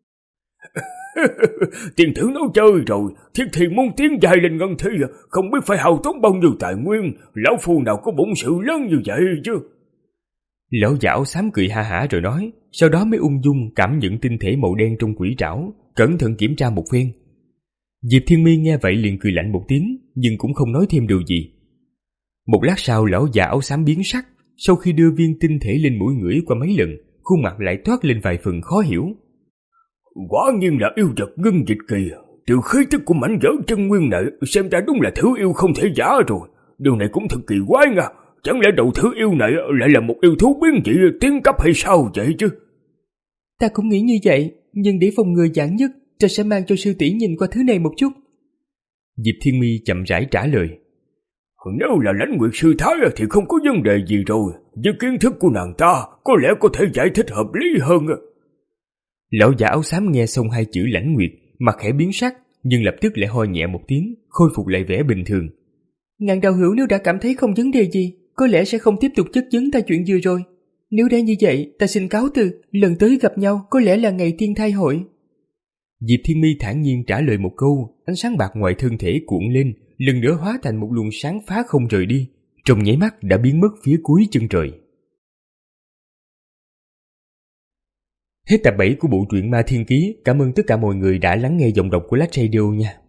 S4: Tiên tử nói chơi rồi, thiết thi muốn tiến giai lên ngân thi, không biết phải hao tốn bao nhiêu tài nguyên, lão phu nào có bổn sự lớn như vậy chứ.
S2: Lão già áo xám cười ha hả rồi nói, sau đó mới ung dung cảm nhận tinh thể màu đen trong quỷ trảo, cẩn thận kiểm tra một phen. Diệp Thiên Mi nghe vậy liền cười lạnh một tiếng, nhưng cũng không nói thêm điều gì. Một lát sau lão già áo xám biến sắc, sau khi đưa viên tinh thể lên mũi ngửi qua mấy lần, khuôn mặt lại toát lên vài phần khó hiểu.
S4: Quả nhiên là yêu vật ngưng dịch kỳ, từ khí tức của mảnh vỡ chân nguyên này xem ra đúng là thứ yêu không thể giả rồi. Điều này cũng thật kỳ quái nha, chẳng lẽ đầu thứ yêu này lại là một yêu thú biến dị tiến cấp hay sao vậy chứ?
S5: Ta cũng nghĩ như vậy, nhưng để phòng ngừa vạn nhất, ta sẽ mang cho sư tỷ nhìn qua thứ này một chút.
S2: Diệp Thiên Mi chậm rãi trả lời.
S4: Nếu là Lãnh Nguyệt sư thái thì không có vấn đề gì rồi, với kiến thức của nàng ta có lẽ có thể giải thích hợp lý hơn.
S2: Lão già áo xám nghe xong hai chữ Lãnh Nguyệt, mặt khẽ biến sắc, nhưng lập tức lại ho nhẹ một tiếng, khôi phục lại vẻ bình thường.
S5: Ngàn đạo hữu nếu đã cảm thấy không vấn đề gì, có lẽ sẽ không tiếp tục chất vấn ta chuyện vừa rồi. Nếu đã như vậy, ta xin cáo từ, lần tới gặp nhau có lẽ là ngày tiên thai hội.
S2: Diệp Thiên Mi thản nhiên trả lời một câu, ánh sáng bạc ngoài thân thể cuộn lên, lần nữa hóa thành một luồng sáng phá không rời đi, trong nháy mắt đã biến mất phía cuối chân trời. Hết tập bảy của bộ truyện Ma Thiên Ký. Cảm ơn tất cả mọi người đã lắng nghe giọng đọc của Lách Radio nha.